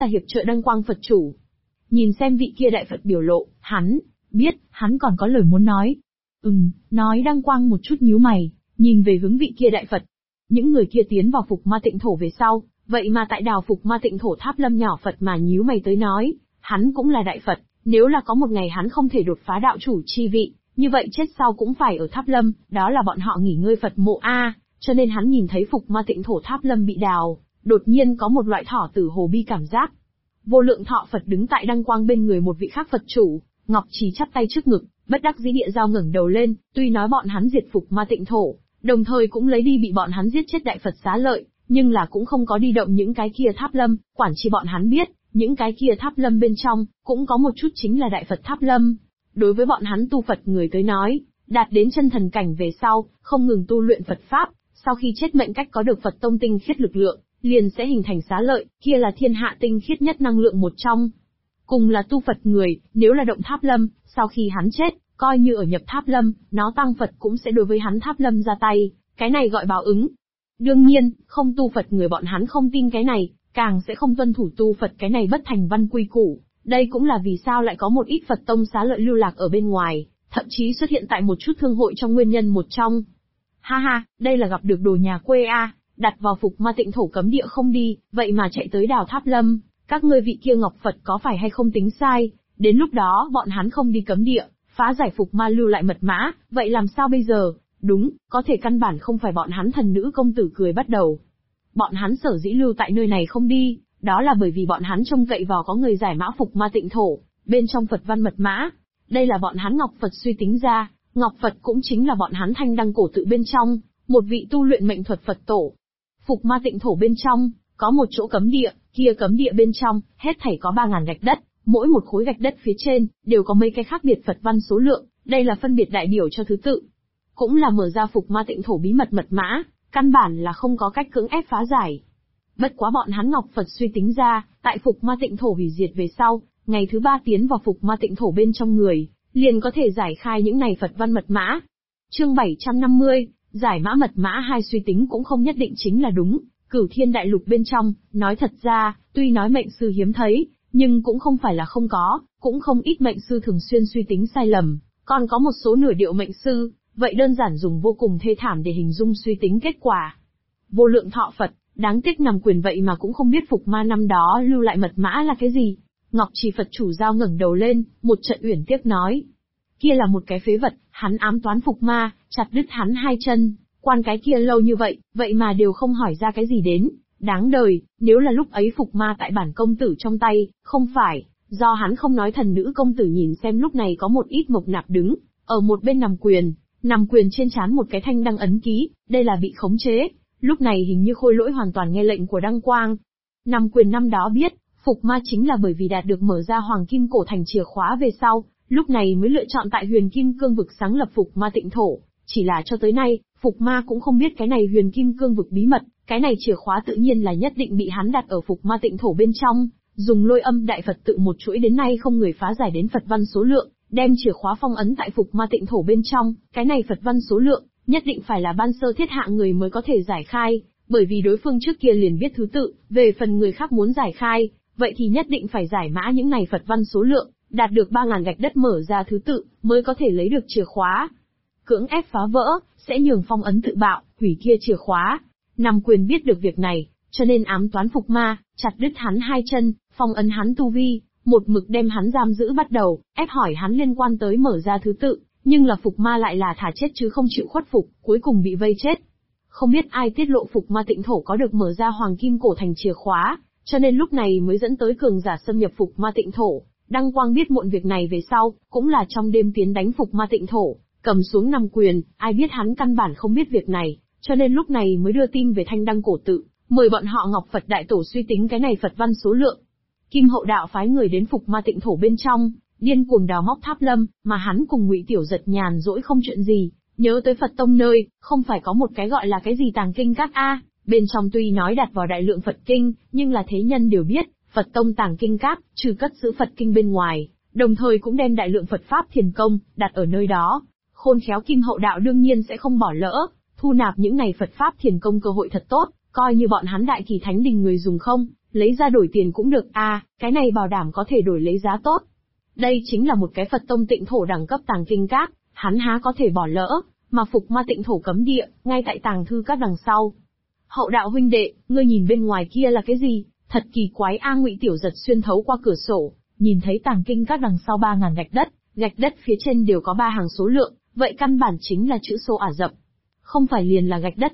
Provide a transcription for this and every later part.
ra hiệp trợ Đăng Quang Phật chủ. Nhìn xem vị kia đại Phật biểu lộ, hắn biết, hắn còn có lời muốn nói. Nói Đăng Quang một chút nhíu mày, nhìn về hướng vị kia đại Phật. Những người kia tiến vào Phục Ma Tịnh Thổ về sau, vậy mà tại đào Phục Ma Tịnh Thổ tháp lâm nhỏ Phật mà nhíu mày tới nói, hắn cũng là đại Phật, nếu là có một ngày hắn không thể đột phá đạo chủ chi vị, như vậy chết sau cũng phải ở tháp lâm, đó là bọn họ nghỉ ngơi Phật mộ a, cho nên hắn nhìn thấy Phục Ma Tịnh Thổ tháp lâm bị đào, đột nhiên có một loại thỏ tử hồ bi cảm giác. Vô Lượng Thọ Phật đứng tại Đăng Quang bên người một vị khác Phật chủ, Ngọc Trì chắp tay trước ngực, bất đắc dĩ địa giao ngẩng đầu lên, tuy nói bọn hắn diệt Phục Ma Tịnh Thổ, đồng thời cũng lấy đi bị bọn hắn giết chết đại Phật xá lợi, nhưng là cũng không có đi động những cái kia tháp lâm, quản chi bọn hắn biết, những cái kia tháp lâm bên trong, cũng có một chút chính là đại Phật tháp lâm. Đối với bọn hắn tu Phật người tới nói, đạt đến chân thần cảnh về sau, không ngừng tu luyện Phật Pháp, sau khi chết mệnh cách có được Phật tông tinh khiết lực lượng, liền sẽ hình thành xá lợi, kia là thiên hạ tinh khiết nhất năng lượng một trong. Cùng là tu Phật người, nếu là động tháp lâm, sau khi hắn chết, coi như ở nhập tháp lâm, nó tăng Phật cũng sẽ đối với hắn tháp lâm ra tay, cái này gọi báo ứng. Đương nhiên, không tu Phật người bọn hắn không tin cái này, càng sẽ không tuân thủ tu Phật cái này bất thành văn quy củ. Đây cũng là vì sao lại có một ít Phật tông xá lợi lưu lạc ở bên ngoài, thậm chí xuất hiện tại một chút thương hội trong nguyên nhân một trong. Ha ha, đây là gặp được đồ nhà quê a, đặt vào Phục Ma Tịnh Thổ cấm địa không đi, vậy mà chạy tới đào tháp lâm, các ngươi vị kia Ngọc Phật có phải hay không tính sai, đến lúc đó bọn hắn không đi cấm địa, phá giải Phục Ma lưu lại mật mã, vậy làm sao bây giờ? Đúng, có thể căn bản không phải bọn hắn thần nữ công tử cười bắt đầu. Bọn hắn sở dĩ lưu tại nơi này không đi, đó là bởi vì bọn hắn trông cậy vào có người giải mã Phục Ma Tịnh Thổ, bên trong Phật văn mật mã. Đây là bọn hắn Ngọc Phật suy tính ra, Ngọc Phật cũng chính là bọn hắn Thanh Đăng cổ tự bên trong, một vị tu luyện mệnh thuật Phật tổ. Phục Ma Tịnh Thổ bên trong, có một chỗ cấm địa, kia cấm địa bên trong, hết thảy có 3.000 gạch đất, mỗi một khối gạch đất phía trên, đều có mấy cái khác biệt Phật văn số lượng, đây là phân biệt đại biểu cho thứ tự. Cũng là mở ra Phục Ma Tịnh Thổ bí mật mật mã, căn bản là không có cách cưỡng ép phá giải. Bất quá bọn hắn Ngọc Phật suy tính ra, tại Phục Ma Tịnh Thổ hủy diệt về sau, ngày thứ 3 tiến vào Phục Ma Tịnh Thổ bên trong người, liền có thể giải khai những này Phật văn mật mã. Chương 750, giải mã mật mã hai suy tính cũng không nhất định chính là đúng. Cửu Thiên Đại Lục bên trong, nói thật ra, tuy nói mệnh sư hiếm thấy, nhưng cũng không phải là không có, cũng không ít mệnh sư thường xuyên suy tính sai lầm, còn có một số nửa điệu mệnh sư, vậy đơn giản dùng vô cùng thê thảm để hình dung suy tính kết quả. Vô Lượng Thọ Phật, đáng tiếc nằm quyền vậy mà cũng không biết Phục Ma năm đó lưu lại mật mã là cái gì. Ngọc Trì Phật chủ giao ngẩng đầu lên, một trận uyển tiếc nói. Kia là một cái phế vật, hắn ám toán Phục Ma, chặt đứt hắn 2 chân, quan cái kia lâu như vậy mà đều không hỏi ra cái gì đến. Đáng đời, nếu là lúc ấy Phục Ma tại bản công tử trong tay, không phải, do hắn không nói thần nữ công tử nhìn xem lúc này có một ít Mộc Nạp đứng, ở một bên nằm quyền trên trán một cái thanh đăng ấn ký, đây là bị khống chế, lúc này hình như Khôi Lỗi hoàn toàn nghe lệnh của Đăng Quang. Nằm quyền năm đó biết, Phục Ma chính là bởi vì đạt được mở ra Hoàng Kim Cổ Thành chìa khóa về sau, lúc này mới lựa chọn tại Huyền Kim Cương vực sáng lập Phục Ma Tịnh Thổ, chỉ là cho tới nay, Phục Ma cũng không biết cái này Huyền Kim Cương vực bí mật, cái này chìa khóa tự nhiên là nhất định bị hắn đặt ở Phục Ma Tịnh Thổ bên trong, dùng Lôi Âm Đại Phật tự một chuỗi đến nay không người phá giải đến Phật văn số lượng, đem chìa khóa phong ấn tại Phục Ma Tịnh Thổ bên trong, cái này Phật văn số lượng, nhất định phải là ban sơ thiết hạ người mới có thể giải khai, bởi vì đối phương trước kia liền biết thứ tự, về phần người khác muốn giải khai, vậy thì nhất định phải giải mã những này Phật văn số lượng, đạt được 3.000 gạch đất mở ra thứ tự, mới có thể lấy được chìa khóa. Cưỡng ép phá vỡ, sẽ nhường phong ấn tự bạo, hủy kia chìa khóa. Nằm quyền biết được việc này, cho nên ám toán Phục Ma, chặt đứt hắn 2 chân, phong ấn hắn tu vi, một mực đem hắn giam giữ bắt đầu, ép hỏi hắn liên quan tới mở ra thứ tự, nhưng là Phục Ma lại là thả chết chứ không chịu khuất phục, cuối cùng bị vây chết. Không biết ai tiết lộ Phục Ma Tịnh Thổ có được mở ra Hoàng Kim Cổ Thành chìa khóa, cho nên lúc này mới dẫn tới cường giả xâm nhập Phục Ma Tịnh Thổ. Đăng Quang biết muộn việc này về sau, cũng là trong đêm tiến đánh Phục Ma Tịnh Thổ, cầm xuống nằm quyền, ai biết hắn căn bản không biết việc này, cho nên lúc này mới đưa tin về Thanh Đăng cổ tự, mời bọn họ Ngọc Phật Đại Tổ suy tính cái này Phật văn số lượng. Kim Hậu Đạo phái người đến Phục Ma Tịnh Thổ bên trong, điên cuồng đào móc tháp lâm, mà hắn cùng Ngụy Tiểu Giật nhàn rỗi không chuyện gì, nhớ tới Phật tông nơi, không phải có một cái gọi là cái gì tàng kinh các a, bên trong tuy nói đặt vào đại lượng Phật kinh, nhưng là thế nhân đều biết, Phật tông tàng kinh các, trừ cất giữ Phật kinh bên ngoài, đồng thời cũng đem đại lượng Phật pháp thiền công đặt ở nơi đó. Khôn khéo Kim Hậu Đạo đương nhiên sẽ không bỏ lỡ, thu nạp những này Phật pháp thiền công cơ hội thật tốt, coi như bọn hắn Đại Kỳ Thánh Đình người dùng không, lấy ra đổi tiền cũng được cái này bảo đảm có thể đổi lấy giá tốt. Đây chính là một cái Phật tông tịnh thổ đẳng cấp tàng kinh các, hắn há có thể bỏ lỡ, mà phục ma tịnh thổ cấm địa, ngay tại tàng thư các đằng sau. Hậu đạo huynh đệ, ngươi nhìn bên ngoài kia là cái gì? Thật kỳ quái Ngụy Tiểu Giật xuyên thấu qua cửa sổ, nhìn thấy tàng kinh các đằng sau 3.000 gạch đất phía trên đều có 3 hàng số lượng, vậy căn bản chính là chữ số Ả Rập. Không phải liền là gạch đất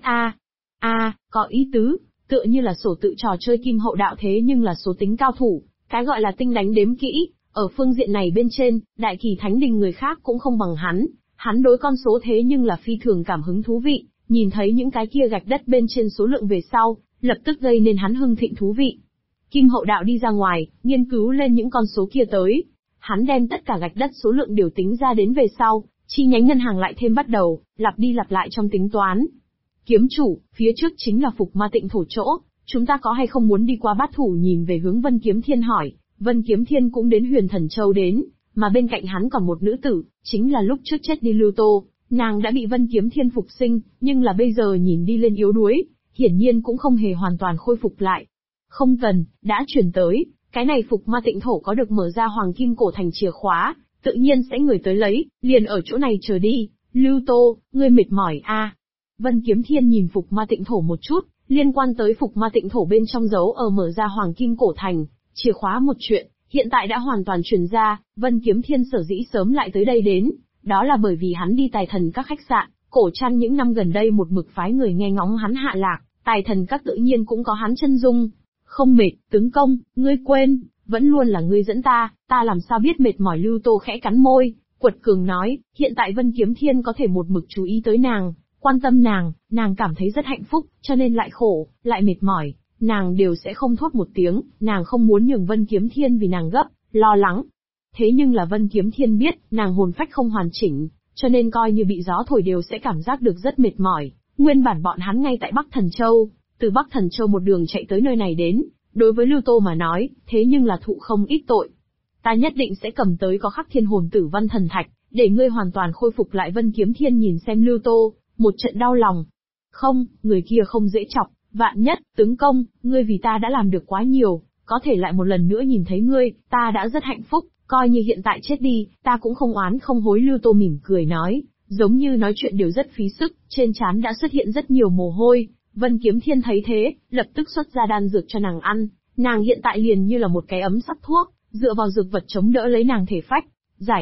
có ý tứ, tựa như là sổ tự trò chơi kim hậu đạo thế nhưng là số tính cao thủ, cái gọi là tinh đánh đếm kỹ, ở phương diện này bên trên, Đại Kỳ Thánh Đình người khác cũng không bằng hắn đối con số thế nhưng là phi thường cảm hứng thú vị, nhìn thấy những cái kia gạch đất bên trên số lượng về sau, lập tức gây nên hắn hưng thịnh thú vị. Kim hậu đạo đi ra ngoài, nghiên cứu lên những con số kia tới. Hắn đem tất cả gạch đất số lượng đều tính ra đến về sau, chi nhánh ngân hàng lại thêm bắt đầu, lặp đi lặp lại trong tính toán. Kiếm chủ, phía trước chính là phục ma tịnh thổ chỗ, chúng ta có hay không muốn đi qua bát thủ nhìn về hướng Vân Kiếm Thiên hỏi. Vân Kiếm Thiên cũng đến Huyền Thần Châu đến, mà bên cạnh hắn còn một nữ tử, chính là lúc trước chết đi Lưu Tô, nàng đã bị Vân Kiếm Thiên phục sinh, nhưng là bây giờ nhìn đi lên yếu đuối, hiển nhiên cũng không hề hoàn toàn khôi phục lại. Không cần, đã chuyển tới, cái này phục ma tịnh thổ có được mở ra hoàng kim cổ thành chìa khóa, tự nhiên sẽ người tới lấy, liền ở chỗ này chờ đi. Lưu Tô, ngươi mệt mỏi Vân Kiếm Thiên nhìn phục ma tịnh thổ một chút, liên quan tới phục ma tịnh thổ bên trong dấu ở mở ra hoàng kim cổ thành, chìa khóa một chuyện, hiện tại đã hoàn toàn truyền ra. Vân Kiếm Thiên sở dĩ sớm lại tới đây đến, đó là bởi vì hắn đi Tài Thần các khách sạn, cổ trăn những năm gần đây một mực phái người nghe ngóng hắn hạ lạc, Tài Thần các tự nhiên cũng có hắn chân dung. Không mệt, tướng công, ngươi quên, vẫn luôn là ngươi dẫn ta làm sao biết mệt mỏi. Lưu Tô khẽ cắn môi, quật cường nói, hiện tại Vân Kiếm Thiên có thể một mực chú ý tới nàng, quan tâm nàng cảm thấy rất hạnh phúc, cho nên lại khổ, lại mệt mỏi, nàng đều sẽ không thốt một tiếng, nàng không muốn nhường Vân Kiếm Thiên vì nàng gấp, lo lắng. Thế nhưng là Vân Kiếm Thiên biết, nàng hồn phách không hoàn chỉnh, cho nên coi như bị gió thổi đều sẽ cảm giác được rất mệt mỏi. Nguyên bản bọn hắn ngay tại Bắc Thần Châu, từ Bắc Thần Châu một đường chạy tới nơi này đến, đối với Lưu Tô mà nói, thế nhưng là thụ không ít tội. Ta nhất định sẽ cầm tới có khắc thiên hồn tử văn thần thạch, để ngươi hoàn toàn khôi phục lại. Vân Kiếm Thiên nhìn xem Lưu Tô, một trận đau lòng. Không, người kia không dễ chọc, vạn nhất, tướng công, ngươi vì ta đã làm được quá nhiều, có thể lại một lần nữa nhìn thấy ngươi, ta đã rất hạnh phúc, coi như hiện tại chết đi, ta cũng không oán không hối. Lưu Tô mỉm cười nói, giống như nói chuyện đều rất phí sức, trên trán đã xuất hiện rất nhiều mồ hôi. Vân Kiếm Thiên thấy thế, lập tức xuất ra đan dược cho nàng ăn, nàng hiện tại liền như là một cái ấm sắc thuốc, dựa vào dược vật chống đỡ lấy nàng thể phách.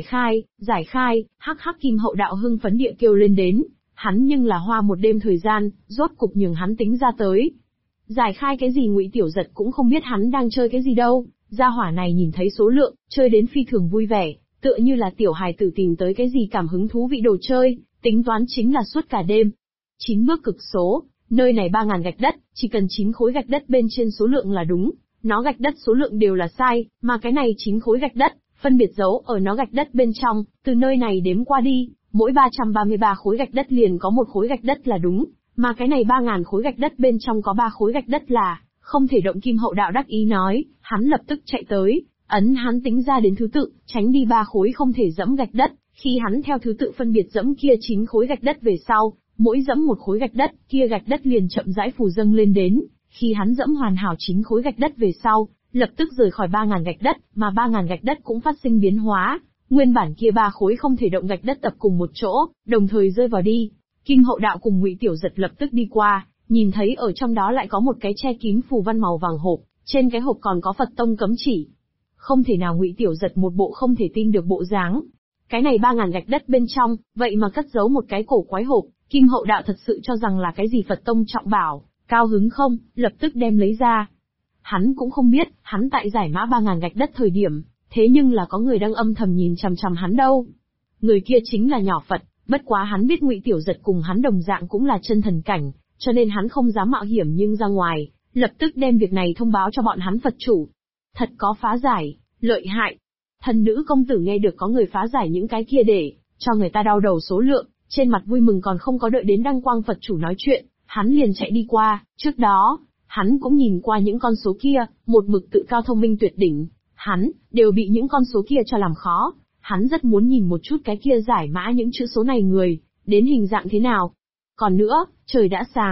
Giải khai, hắc hắc. Kim hậu đạo hưng phấn địa kêu lên đến, hắn nhưng là hoa một đêm thời gian, rốt cục nhường hắn tính ra tới. Giải khai cái gì? Ngụy Tiểu Giật cũng không biết hắn đang chơi cái gì đâu, gia hỏa này nhìn thấy số lượng, chơi đến phi thường vui vẻ, tựa như là tiểu hài tử tìm tới cái gì cảm hứng thú vị đồ chơi, tính toán chính là suốt cả đêm. 9 bước cực số. Nơi này 3.000 gạch đất, chỉ cần 9 khối gạch đất bên trên số lượng là đúng, nó gạch đất số lượng đều là sai, mà cái này 9 khối gạch đất, phân biệt dấu ở nó gạch đất bên trong, từ nơi này đếm qua đi, mỗi 333 khối gạch đất liền có một khối gạch đất là đúng, mà cái này 3.000 khối gạch đất bên trong có 3 khối gạch đất là không thể động. Kim hậu đạo đắc ý nói, hắn lập tức chạy tới, ấn hắn tính ra đến thứ tự, tránh đi 3 khối không thể dẫm gạch đất, khi hắn theo thứ tự phân biệt dẫm kia 9 khối gạch đất về sau, mỗi dẫm một khối gạch đất, kia gạch đất liền chậm rãi phù dâng lên đến, khi hắn dẫm hoàn hảo 9 khối gạch đất về sau, lập tức rời khỏi 3.000 gạch đất, mà 3.000 gạch đất cũng phát sinh biến hóa, nguyên bản kia 3 khối không thể động gạch đất tập cùng một chỗ, đồng thời rơi vào đi. Kim hậu đạo cùng Ngụy Tiểu Giật lập tức đi qua, nhìn thấy ở trong đó lại có một cái che kín phù văn màu vàng hộp, trên cái hộp còn có Phật tông cấm chỉ. Không thể nào. Ngụy Tiểu Giật một bộ không thể tin được bộ dáng. Cái này 3.000 gạch đất bên trong, vậy mà cất giấu một cái cổ quái hộp. Kim hậu đạo thật sự cho rằng là cái gì Phật tông trọng bảo, cao hứng không, lập tức đem lấy ra. Hắn cũng không biết, hắn tại giải mã 3.000 gạch đất thời điểm, thế nhưng là có người đang âm thầm nhìn chằm chằm hắn đâu. Người kia chính là nhỏ Phật, bất quá hắn biết Ngụy Tiểu Giật cùng hắn đồng dạng cũng là chân thần cảnh, cho nên hắn không dám mạo hiểm nhưng ra ngoài, lập tức đem việc này thông báo cho bọn hắn Phật chủ. Thật có phá giải, lợi hại. Thần nữ công tử nghe được có người phá giải những cái kia để cho người ta đau đầu số lượng, trên mặt vui mừng còn không có đợi đến Đăng Quang Phật chủ nói chuyện, hắn liền chạy đi qua. Trước đó, hắn cũng nhìn qua những con số kia, một mực tự cao thông minh tuyệt đỉnh, hắn đều bị những con số kia cho làm khó. Hắn rất muốn nhìn một chút cái kia giải mã những chữ số này người đến hình dạng thế nào. Còn nữa, trời đã sáng,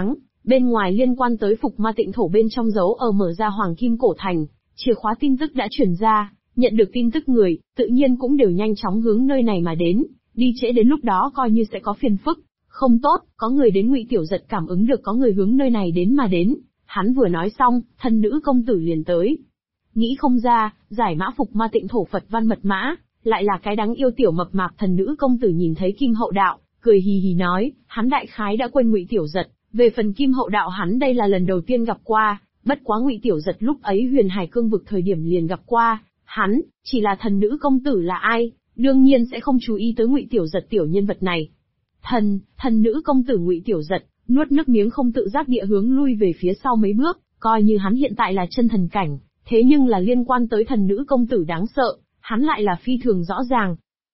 Bên ngoài liên quan tới Phục Ma Tịnh Thổ bên trong giấu ở mở ra Hoàng Kim Cổ Thành, chìa khóa tin tức đã truyền ra, nhận được tin tức người, tự nhiên cũng đều nhanh chóng hướng nơi này mà đến, đi trễ đến lúc đó coi như sẽ có phiền phức. Không tốt, có người đến. Ngụy Tiểu Giật cảm ứng được có người hướng nơi này đến mà đến, hắn vừa nói xong, thần nữ công tử liền tới. Nghĩ không ra, giải mã Phục Ma Tịnh Thổ Phật văn mật mã, lại là cái đáng yêu tiểu mập mạp. Thần nữ công tử nhìn thấy Kim Hậu Đạo, cười hì hì nói, hắn đại khái đã quên Ngụy Tiểu Giật, về phần Kim Hậu Đạo hắn đây là lần đầu tiên gặp qua, bất quá Ngụy Tiểu Giật lúc ấy Huyền Hải Cương vực thời điểm liền gặp qua, hắn, chỉ là thần nữ công tử là ai, đương nhiên sẽ không chú ý tới Ngụy Tiểu Giật tiểu nhân vật này. Thần nữ công tử. Ngụy Tiểu Giật nuốt nước miếng không tự giác địa hướng lui về phía sau mấy bước, coi như hắn hiện tại là chân thần cảnh, thế nhưng là liên quan tới thần nữ công tử đáng sợ, hắn lại là phi thường rõ ràng.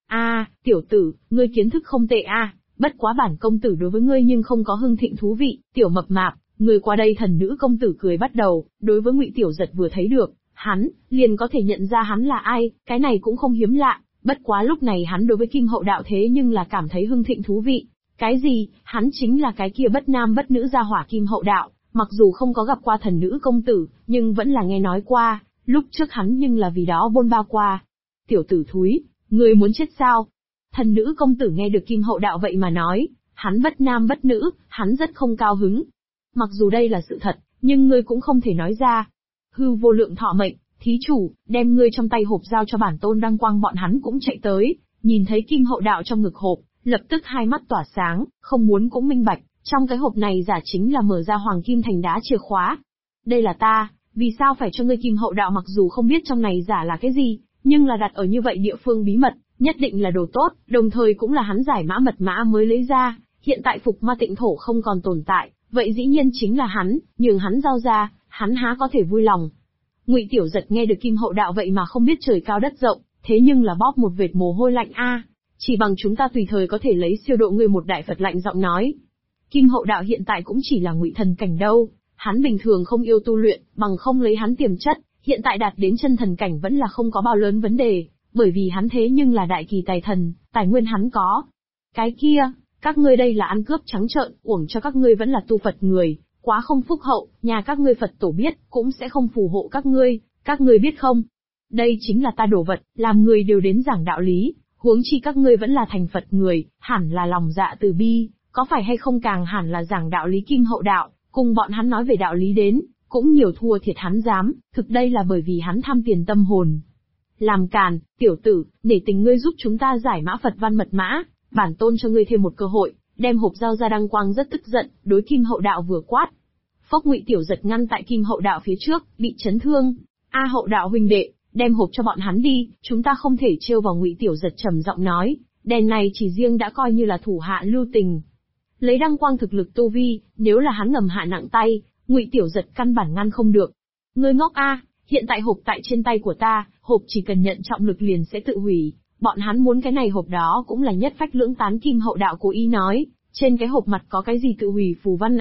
Tiểu tử, ngươi kiến thức không tệ bất quá bản công tử đối với ngươi nhưng không có hưng thịnh thú vị, tiểu mập mạp, ngươi qua đây. Thần nữ công tử cười bắt đầu, đối với Ngụy Tiểu Giật vừa thấy được, hắn, liền có thể nhận ra hắn là ai, cái này cũng không hiếm lạ, bất quá lúc này hắn đối với Kim Hậu Đạo thế nhưng là cảm thấy hưng thịnh thú vị. Cái gì, hắn chính là cái kia bất nam bất nữ gia hỏa Kim Hậu Đạo, mặc dù không có gặp qua thần nữ công tử, nhưng vẫn là nghe nói qua, lúc trước hắn nhưng là vì đó bôn ba qua. Tiểu tử thúi, ngươi muốn chết sao? Thần nữ công tử nghe được Kim Hậu Đạo vậy mà nói, hắn bất nam bất nữ, hắn rất không cao hứng. Mặc dù đây là sự thật, nhưng ngươi cũng không thể nói ra. Hư vô lượng thọ mệnh, thí chủ, đem ngươi trong tay hộp giao cho bản tôn Đăng Quang. Bọn hắn cũng chạy tới, nhìn thấy Kim Hậu Đạo trong ngực hộp, lập tức hai mắt tỏa sáng, không muốn cũng minh bạch, trong cái hộp này giả chính là mở ra Hoàng Kim Thành đá chìa khóa. Đây là ta, vì sao phải cho ngươi? Kim Hậu Đạo mặc dù không biết trong này giả là cái gì, nhưng là đặt ở như vậy địa phương bí mật, nhất định là đồ tốt, đồng thời cũng là hắn giải mã mật mã mới lấy ra, hiện tại Phục Ma Tịnh Thổ không còn tồn tại, vậy dĩ nhiên chính là hắn, nhường hắn giao ra, hắn há có thể vui lòng. Ngụy Tiểu Giật nghe được Kim Hậu Đạo vậy mà không biết trời cao đất rộng, thế nhưng là bóp một vệt mồ hôi lạnh chỉ bằng chúng ta tùy thời có thể lấy siêu độ ngươi. Một đại Phật lạnh giọng nói. Kim Hậu Đạo hiện tại cũng chỉ là ngụy thần cảnh đâu, hắn bình thường không yêu tu luyện, bằng không lấy hắn tiềm chất, hiện tại đạt đến chân thần cảnh vẫn là không có bao lớn vấn đề, bởi vì hắn thế nhưng là đại kỳ tài thần, tài nguyên hắn có. Cái kia, các ngươi đây là ăn cướp trắng trợn, uổng cho các ngươi vẫn là tu Phật người, quá không phúc hậu, nhà các ngươi Phật tổ biết, cũng sẽ không phù hộ các ngươi biết không? Đây chính là ta đồ vật, làm người đều đến giảng đạo lý, huống chi các ngươi vẫn là thành Phật người, hẳn là lòng dạ từ bi, có phải hay không càng hẳn là giảng đạo lý. Kim Hậu Đạo, cùng bọn hắn nói về đạo lý đến, cũng nhiều thua thiệt hắn dám, thực đây là bởi vì hắn tham tiền tâm hồn. Làm càn, tiểu tử, nể tình ngươi giúp chúng ta giải mã Phật văn mật mã, bản tôn cho ngươi thêm một cơ hội, đem hộp giao ra. Đăng Quang rất tức giận, đối Kim Hậu Đạo vừa quát. Phốc. Ngụy Tiểu Giật ngăn tại Kim Hậu Đạo phía trước, bị chấn thương. Hậu Đạo huynh đệ, đem hộp cho bọn hắn đi, chúng ta không thể trêu vào. Ngụy Tiểu Giật trầm giọng nói, đèn này chỉ riêng đã coi như là thủ hạ lưu tình. Lấy Đăng Quang thực lực tu vi, nếu là hắn ngầm hạ nặng tay, Ngụy Tiểu Giật căn bản ngăn không được. Ngươi ngốc hiện tại hộp tại trên tay của ta, hộp chỉ cần nhận trọng lực liền sẽ tự hủy, bọn hắn muốn cái này hộp đó cũng là nhất phách lưỡng tán. Kim Hậu Đạo cố ý nói, trên cái hộp mặt có cái gì tự hủy phù văn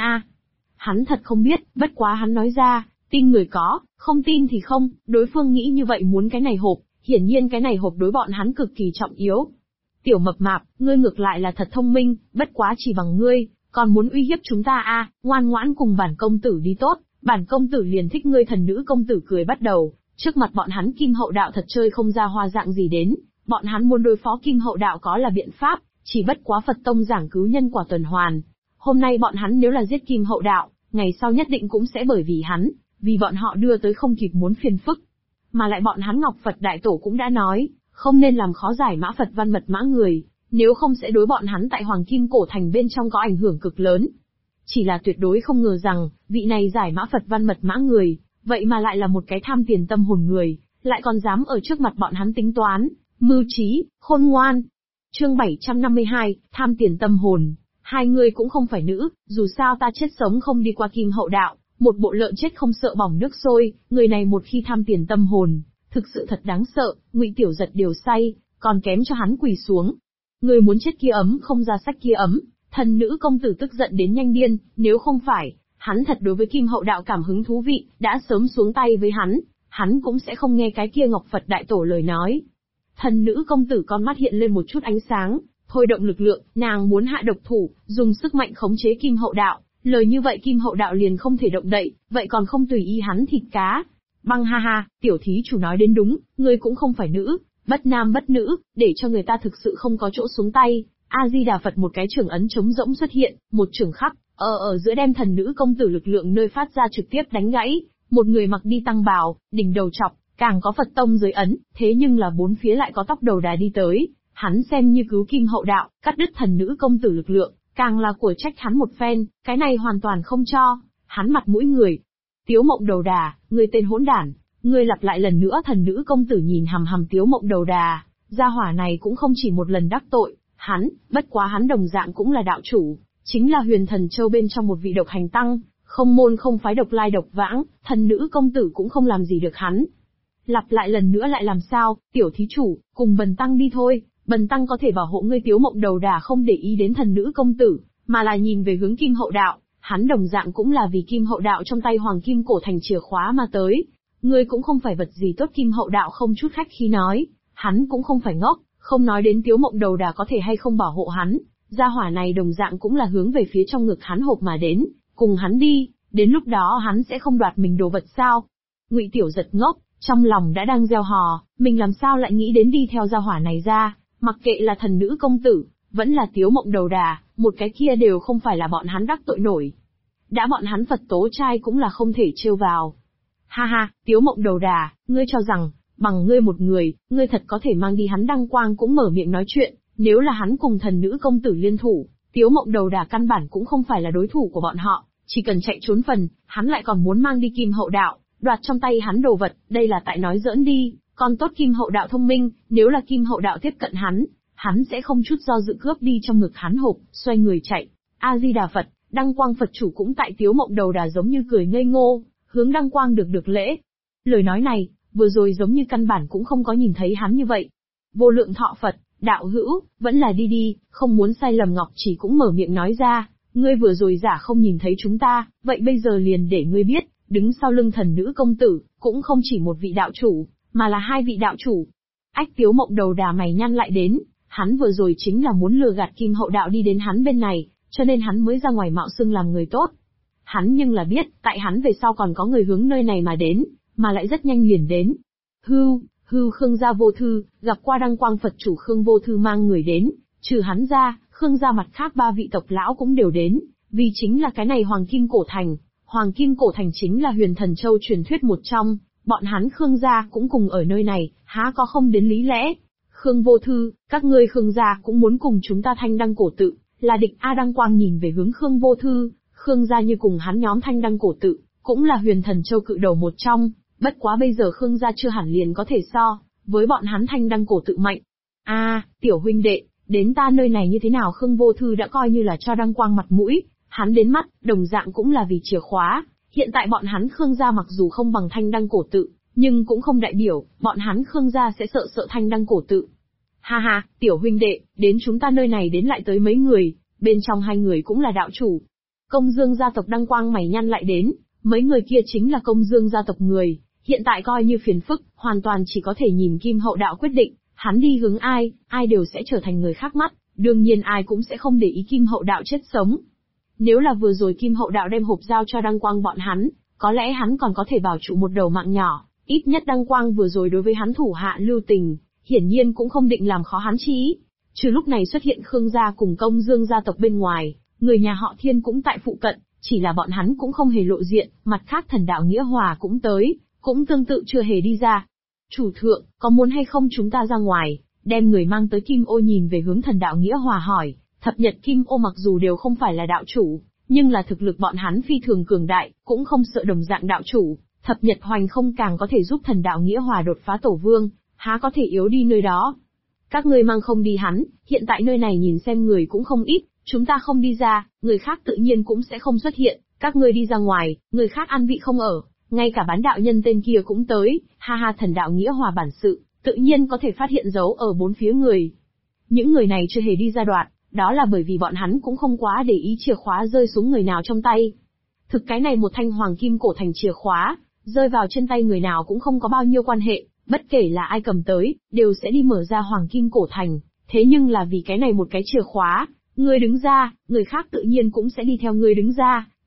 Hắn thật không biết, bất quá hắn nói ra, tin người có, không tin thì không, đối phương nghĩ như vậy muốn cái này hộp, hiển nhiên cái này hộp đối bọn hắn cực kỳ trọng yếu. Tiểu mập mạp, ngươi ngược lại là thật thông minh, bất quá chỉ bằng ngươi, còn muốn uy hiếp chúng ta ngoan ngoãn cùng bản công tử đi tốt, bản công tử liền thích ngươi. Thần nữ công tử cười bắt đầu, trước mặt bọn hắn Kim Hậu Đạo thật chơi không ra hoa dạng gì đến, bọn hắn muốn đối phó Kim Hậu Đạo có là biện pháp, chỉ bất quá Phật tông giảng cứu nhân quả tuần hoàn. Hôm nay bọn hắn nếu là giết Kim Hậu Đạo, ngày sau nhất định cũng sẽ bởi vì hắn, vì bọn họ đưa tới không kịp muốn phiền phức. Mà lại bọn hắn Ngọc Phật Đại Tổ cũng đã nói, không nên làm khó giải mã Phật văn mật mã người, nếu không sẽ đối bọn hắn tại Hoàng Kim Cổ Thành bên trong có ảnh hưởng cực lớn. Chỉ là tuyệt đối không ngờ rằng, vị này giải mã Phật văn mật mã người, vậy mà lại là một cái tham tiền tâm hồn người, lại còn dám ở trước mặt bọn hắn tính toán, mưu trí, khôn ngoan. Chương 752, tham tiền tâm hồn. Hai người cũng không phải nữ, dù sao ta chết sống không đi qua Kim Hậu Đạo, một bộ lợn chết không sợ bỏng nước sôi, người này một khi tham tiền tâm hồn, thực sự thật đáng sợ. Ngụy Tiểu Giật đều say, còn kém cho hắn quỳ xuống. Người muốn chết kia ấm không ra sách kia ấm. Thần nữ công tử tức giận đến nhanh điên, nếu không phải, hắn thật đối với Kim Hậu Đạo cảm hứng thú vị, đã sớm xuống tay với hắn cũng sẽ không nghe cái kia Ngọc Phật Đại Tổ lời nói. Thần nữ công tử con mắt hiện lên một chút ánh sáng, thôi động lực lượng, nàng muốn hạ độc thủ, dùng sức mạnh khống chế Kim Hậu Đạo, Lời như vậy Kim Hậu Đạo liền không thể động đậy, vậy còn không tùy ý hắn thịt cá. Băng ha ha, tiểu thí chủ nói đến đúng, ngươi cũng không phải nữ, bất nam bất nữ, để cho người ta thực sự không có chỗ xuống tay. A-di-đà Phật, một cái trường ấn trống rỗng xuất hiện, một trường khắc, ở giữa đem thần nữ công tử lực lượng nơi phát ra trực tiếp đánh gãy. Một người mặc đi tăng bào, đỉnh đầu chọc, càng có Phật tông dưới ấn, thế nhưng là bốn phía lại có tóc đầu đà đi tới. Hắn xem như cứu Kim Hậu Đạo, cắt đứt thần nữ công tử lực lượng, càng là của trách hắn một phen, cái này hoàn toàn không cho hắn mặt mũi người. Tiếu Mộng Đầu Đà, ngươi tên hỗn đản, ngươi lặp lại lần nữa. Thần nữ công tử nhìn hằm hằm Tiếu Mộng Đầu Đà, gia hỏa này cũng không chỉ một lần đắc tội hắn, bất quá hắn đồng dạng cũng là đạo chủ, chính là Huyền Thần Châu bên trong một vị độc hành tăng, không môn không phái, độc lai độc vãng, thần nữ công tử cũng không làm gì được hắn. Lặp lại lần nữa lại làm sao, tiểu thí chủ, cùng bần tăng đi thôi, bần tăng có thể bảo hộ ngươi. Tiếu Mộng Đầu Đà không để ý đến thần nữ công tử, mà là nhìn về hướng Kim Hậu Đạo, hắn đồng dạng cũng là vì Kim Hậu Đạo trong tay Hoàng Kim Cổ Thành chìa khóa mà tới. Ngươi cũng không phải vật gì tốt. Kim Hậu Đạo không chút khách khí nói, hắn cũng không phải ngốc, không nói đến Tiếu Mộng Đầu Đà có thể hay không bảo hộ hắn, gia hỏa này đồng dạng cũng là hướng về phía trong ngực hắn hộp mà đến, cùng hắn đi, đến lúc đó hắn sẽ không đoạt mình đồ vật sao? Ngụy Tiểu Giật ngốc, trong lòng đã đang gieo hò, mình làm sao lại nghĩ đến đi theo gia hỏa này ra, mặc kệ là thần nữ công tử, vẫn là Tiếu Mộng Đầu Đà, một cái kia đều không phải là bọn hắn đắc tội nổi. Đã bọn hắn Phật tố trai cũng là không thể trêu vào. Ha ha, Tiếu Mộng Đầu Đà, ngươi cho rằng, bằng ngươi một người, ngươi thật có thể mang đi hắn? Đăng Quang cũng mở miệng nói chuyện, nếu là hắn cùng thần nữ công tử liên thủ, Tiếu Mộng Đầu Đà căn bản cũng không phải là đối thủ của bọn họ, chỉ cần chạy trốn phần, hắn lại còn muốn mang đi Kim Hậu Đạo, đoạt trong tay hắn đồ vật, đây là tại nói giỡn đi. Còn tốt Kim Hậu Đạo thông minh, nếu là Kim Hậu Đạo tiếp cận hắn sẽ không chút do dự cướp đi trong ngực hắn hộp, xoay người chạy. A-di-đà Phật, Đăng Quang Phật chủ cũng tại. Tiếu Mộng Đầu Đà giống như cười ngây ngô, hướng Đăng Quang được lễ. Lời nói này, vừa rồi giống như căn bản cũng không có nhìn thấy hắn như vậy. Vô Lượng Thọ Phật, đạo hữu, vẫn là đi, không muốn sai lầm. Ngọc Chỉ cũng mở miệng nói ra, ngươi vừa rồi giả không nhìn thấy chúng ta, vậy bây giờ liền để ngươi biết, đứng sau lưng thần nữ công tử, cũng không chỉ một vị đạo chủ, mà là hai vị đạo chủ. Ách, Tiếu Mộng Đầu Đà mày nhăn lại đến, hắn vừa rồi chính là muốn lừa gạt Kim Hậu Đạo đi đến hắn bên này, cho nên hắn mới ra ngoài mạo xưng làm người tốt. Hắn nhưng là biết, tại hắn về sau còn có người hướng nơi này mà đến, mà lại rất nhanh liền đến. Khương gia Vô Thư, gặp qua Đăng Quang Phật chủ. Khương Vô Thư mang người đến, trừ hắn ra, Khương gia mặt khác ba vị tộc lão cũng đều đến, vì chính là cái này Hoàng Kim Cổ Thành. Hoàng Kim Cổ Thành chính là Huyền Thần Châu truyền thuyết một trong, bọn hắn Khương gia cũng cùng ở nơi này, há có không đến lý lẽ. Khương Vô Thư, các ngươi Khương gia cũng muốn cùng chúng ta Thanh Đăng Cổ Tự, là địch a? Đăng Quang nhìn về hướng Khương Vô Thư, Khương gia như cùng hắn nhóm Thanh Đăng Cổ Tự, cũng là Huyền Thần Châu cự đầu một trong, bất quá bây giờ Khương gia chưa hẳn liền có thể so với bọn hắn Thanh Đăng Cổ Tự mạnh. Tiểu huynh đệ, đến ta nơi này như thế nào? Khương Vô Thư đã coi như là cho Đăng Quang mặt mũi, hắn đến mắt, đồng dạng cũng là vì chìa khóa. Hiện tại bọn hắn Khương gia mặc dù không bằng Thanh Đăng Cổ Tự, nhưng cũng không đại biểu bọn hắn Khương gia sẽ sợ Thanh Đăng Cổ Tự. Ha ha, tiểu huynh đệ, đến chúng ta nơi này đến lại tới mấy người, bên trong hai người cũng là đạo chủ. Công Dương gia tộc. Đăng Quang mày nhăn lại đến, mấy người kia chính là Công Dương gia tộc người, hiện tại coi như phiền phức, hoàn toàn chỉ có thể nhìn Kim Hậu Đạo quyết định, hắn đi hướng ai, ai đều sẽ trở thành người khác mắt, đương nhiên ai cũng sẽ không để ý Kim Hậu Đạo chết sống. Nếu là vừa rồi Kim Hậu Đạo đem hộp giao cho Đăng Quang bọn hắn, có lẽ hắn còn có thể bảo trụ một đầu mạng nhỏ, ít nhất Đăng Quang vừa rồi đối với hắn thủ hạ lưu tình, hiển nhiên cũng không định làm khó hắn chi. Trừ lúc này xuất hiện Khương gia cùng Công Dương gia tộc bên ngoài, người nhà họ Thiên cũng tại phụ cận, chỉ là bọn hắn cũng không hề lộ diện. Mặt khác Thần đạo Nghĩa Hòa cũng tới, cũng tương tự chưa hề đi ra. Chủ thượng, có muốn hay không chúng ta ra ngoài, đem người mang tới Kim Ô? Nhìn về hướng Thần đạo Nghĩa Hòa hỏi. Thập Nhật Kim Ô mặc dù đều không phải là đạo chủ, nhưng là thực lực bọn hắn phi thường cường đại, cũng không sợ đồng dạng đạo chủ. Thập Nhật Hoành không càng có thể giúp Thần đạo Nghĩa Hòa đột phá tổ vương, há có thể yếu đi nơi đó. Các ngươi mang không đi hắn, hiện tại nơi này nhìn xem người cũng không ít, chúng ta không đi ra, người khác tự nhiên cũng sẽ không xuất hiện, các ngươi đi ra ngoài, người khác ăn vị không ở, ngay cả bán đạo nhân tên kia cũng tới, ha ha. Thần đạo Nghĩa Hòa bản sự, tự nhiên có thể phát hiện dấu ở bốn phía người. Những người này chưa hề đi ra đoạt, đó là bởi vì bọn hắn cũng không quá để ý chìa khóa rơi xuống người nào trong tay. Thực cái này một thanh Hoàng Kim Cổ Thành chìa khóa, rơi vào trên tay người nào cũng không có bao nhiêu quan hệ, bất kể là ai cầm tới, đều sẽ đi mở ra Hoàng Kim Cổ Thành. Thế nhưng là vì cái này một cái chìa khóa, ngươi đứng ra, người khác tự nhiên cũng sẽ đi theo ngươi đứng ra,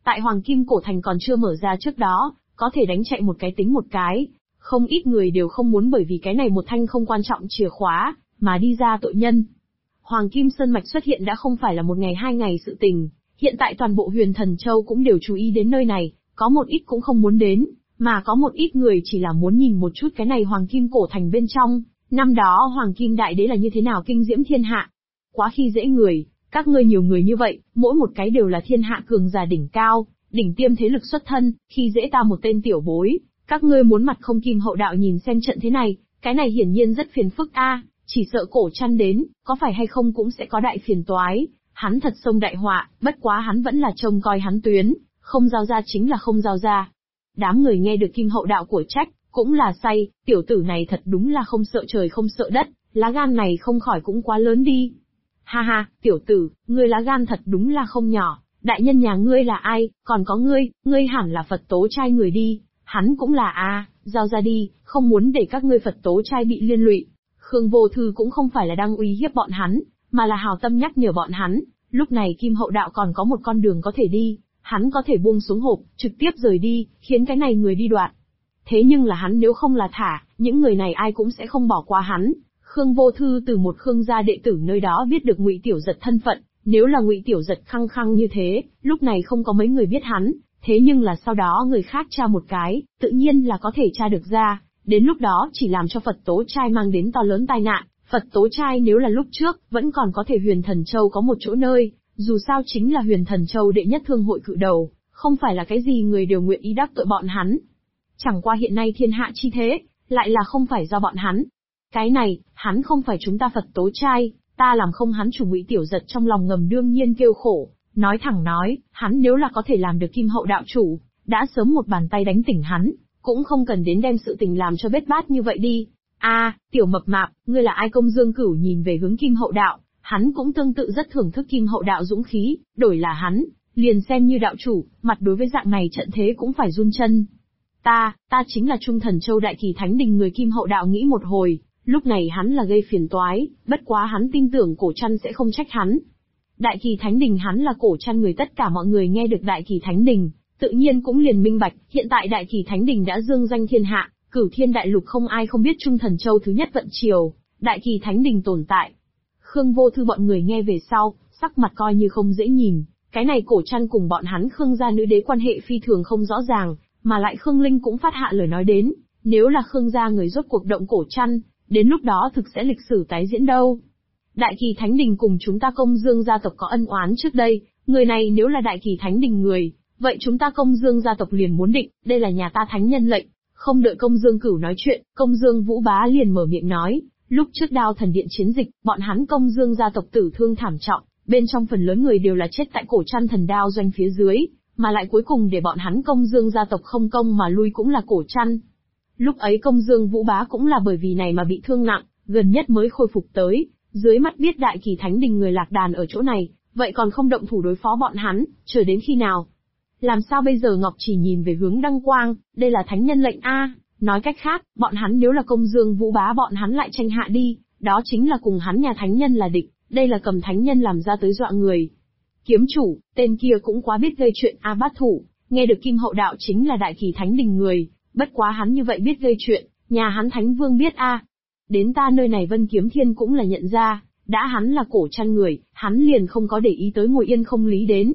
Tại Hoàng Kim Cổ Thành còn chưa mở ra trước đó, có thể đánh chạy một cái tính một cái. Không ít người đều không muốn bởi vì cái này một thanh không quan trọng chìa khóa, mà đi ra tội nhân. Hoàng Kim Sơn Mạch xuất hiện đã không phải là một ngày hai ngày sự tình, hiện tại toàn bộ Huyền Thần Châu cũng đều chú ý đến nơi này, có một ít cũng không muốn đến, mà có một ít người chỉ là muốn nhìn một chút cái này Hoàng Kim Cổ Thành bên trong, năm đó Hoàng Kim Đại Đế là như thế nào kinh diễm thiên hạ. Quá khi dễ người, các ngươi nhiều người như vậy, mỗi một cái đều là thiên hạ cường giả đỉnh cao, đỉnh tiêm thế lực xuất thân, khi dễ ta một tên tiểu bối, các ngươi muốn mặt không Kim Hậu Đạo nhìn xem trận thế này, cái này hiển nhiên rất phiền phức a, chỉ sợ Cổ Trăn đến, có phải hay không cũng sẽ có đại phiền toái, hắn thật xông đại họa, bất quá hắn vẫn là trông coi hắn tuyến, không giao ra chính là không giao ra. Đám người nghe được Kim Hậu Đạo của trách, cũng là say, tiểu tử này thật đúng là không sợ trời không sợ đất, lá gan này không khỏi cũng quá lớn đi. Ha ha, tiểu tử, ngươi lá gan thật đúng là không nhỏ, đại nhân nhà ngươi là ai, còn có ngươi hẳn là Phật tố trai người đi, hắn cũng là giao ra đi, không muốn để các ngươi Phật tố trai bị liên lụy. Khương Vô Thư cũng không phải là đang uy hiếp bọn hắn, mà là hào tâm nhắc nhở bọn hắn, lúc này Kim Hậu Đạo còn có một con đường có thể đi, hắn có thể buông xuống hộp, trực tiếp rời đi, khiến cái này người đi đoạn. Thế nhưng là hắn nếu không là thả, những người này ai cũng sẽ không bỏ qua hắn. Khương Vô Thư từ một Khương gia đệ tử nơi đó biết được Ngụy Tiểu Giật thân phận, nếu là Ngụy Tiểu Giật khăng khăng như thế, lúc này không có mấy người biết hắn, thế nhưng là sau đó người khác tra một cái, tự nhiên là có thể tra được ra, đến lúc đó chỉ làm cho Phật tố trai mang đến to lớn tai nạn. Phật tố trai nếu là lúc trước, vẫn còn có thể Huyền Thần Châu có một chỗ nơi, dù sao chính là Huyền Thần Châu đệ nhất thương hội cự đầu, không phải là cái gì người đều nguyện ý đắc tội bọn hắn. Chẳng qua hiện nay thiên hạ chi thế, lại là không phải do bọn hắn. Cái này, hắn không phải chúng ta Phật tố trai, ta làm không hắn chủ. Ngụy Tiểu Giật trong lòng ngầm đương nhiên kêu khổ, nói thẳng nói, hắn nếu là có thể làm được Kim Hậu Đạo chủ, đã sớm một bàn tay đánh tỉnh hắn, cũng không cần đến đem sự tình làm cho bết bát như vậy đi. Tiểu mập mạp, ngươi là ai? Công Dương Cửu nhìn về hướng Kim Hậu Đạo, hắn cũng tương tự rất thưởng thức Kim Hậu Đạo dũng khí, đổi là hắn, liền xem như đạo chủ, mặt đối với dạng này trận thế cũng phải run chân. Ta chính là Trung Thần Châu Đại Kỳ Thánh Đình người. Kim Hậu Đạo nghĩ một hồi, lúc này hắn là gây phiền toái, bất quá hắn tin tưởng Cổ Trăn sẽ không trách hắn. Đại Kỳ Thánh Đình hắn là Cổ Trăn người, tất cả mọi người nghe được Đại Kỳ Thánh Đình, tự nhiên cũng liền minh bạch, hiện tại Đại Kỳ Thánh Đình đã dương danh thiên hạ, Cửu Thiên Đại Lục không ai không biết Trung Thần Châu thứ nhất vận triều, Đại Kỳ Thánh Đình tồn tại. Khương Vô Thư bọn người nghe về sau, sắc mặt coi như không dễ nhìn, cái này Cổ Trăn cùng bọn hắn Khương gia nữ đế quan hệ phi thường không rõ ràng, mà lại Khương Linh cũng phát hạ lời nói đến, nếu là Khương gia người rốt cuộc động Cổ Trăn, đến lúc đó thực sẽ lịch sử tái diễn đâu. Đại Kỳ Thánh Đình cùng chúng ta Công Dương gia tộc có ân oán trước đây, người này nếu là Đại Kỳ Thánh Đình người, vậy chúng ta Công Dương gia tộc liền muốn định, đây là nhà ta thánh nhân lệnh. Không đợi Công Dương Cửu nói chuyện, Công Dương Vũ Bá liền mở miệng nói, lúc trước Đao Thần Điện chiến dịch, bọn hắn Công Dương gia tộc tử thương thảm trọng, bên trong phần lớn người đều là chết tại Cổ Trăn thần đao doanh phía dưới, mà lại cuối cùng để bọn hắn Công Dương gia tộc không công mà lui cũng là Cổ Trăn. Lúc ấy Công Dương Vũ Bá cũng là bởi vì này mà bị thương nặng, gần nhất mới khôi phục tới, dưới mắt biết Đại Kỳ Thánh Đình người lạc đàn ở chỗ này, vậy còn không động thủ đối phó bọn hắn, chờ đến khi nào? Làm sao bây giờ? Ngọc Chỉ nhìn về hướng Đăng Quang, đây là thánh nhân lệnh nói cách khác, bọn hắn nếu là Công Dương Vũ Bá bọn hắn lại tranh hạ đi, đó chính là cùng hắn nhà thánh nhân là địch, đây là cầm thánh nhân làm ra tới dọa người. Kiếm chủ, tên kia cũng quá biết gây chuyện. Bát thủ, nghe được Kim Hậu Đạo chính là Đại Kỳ Thánh Đình người, bất quá hắn như vậy biết gây chuyện, nhà hắn Thánh Vương biết Đến ta nơi này Vân Kiếm Thiên cũng là nhận ra, đã hắn là Cổ Trăn người, hắn liền không có để ý tới ngồi yên không lý đến.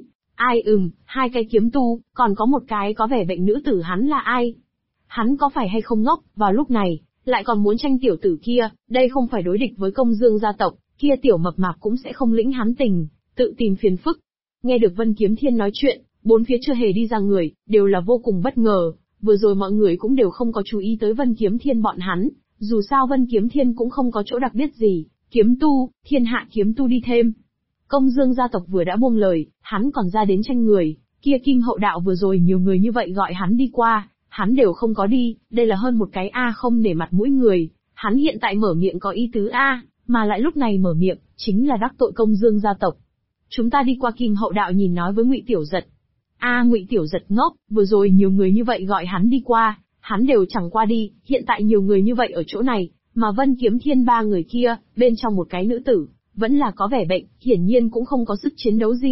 Hai cái kiếm tu, còn có một cái có vẻ bệnh nữ tử, hắn là ai? Hắn có phải hay không ngốc, vào lúc này, lại còn muốn tranh tiểu tử kia, đây không phải đối địch với Công Dương gia tộc, kia tiểu mập mạp cũng sẽ không lĩnh hắn tình, tự tìm phiền phức. Nghe được Vân Kiếm Thiên nói chuyện, bốn phía chưa hề đi ra người, đều là vô cùng bất ngờ, vừa rồi mọi người cũng đều không có chú ý tới Vân Kiếm Thiên bọn hắn, dù sao Vân Kiếm Thiên cũng không có chỗ đặc biệt gì, kiếm tu, thiên hạ kiếm tu đi thêm. Công Dương gia tộc vừa đã buông lời, hắn còn ra đến tranh người, kia Kim Hậu Đạo vừa rồi nhiều người như vậy gọi hắn đi qua, hắn đều không có đi, đây là hơn một cái không để mặt mũi người, hắn hiện tại mở miệng có ý tứ mà lại lúc này mở miệng, chính là đắc tội Công Dương gia tộc. Chúng ta đi qua. Kim Hậu Đạo nhìn nói với Ngụy Tiểu Giật. Ngụy Tiểu Giật ngốc, vừa rồi nhiều người như vậy gọi hắn đi qua, hắn đều chẳng qua đi, hiện tại nhiều người như vậy ở chỗ này, mà Vân Kiếm Thiên ba người kia, bên trong một cái nữ tử, vẫn là có vẻ bệnh, hiển nhiên cũng không có sức chiến đấu gì.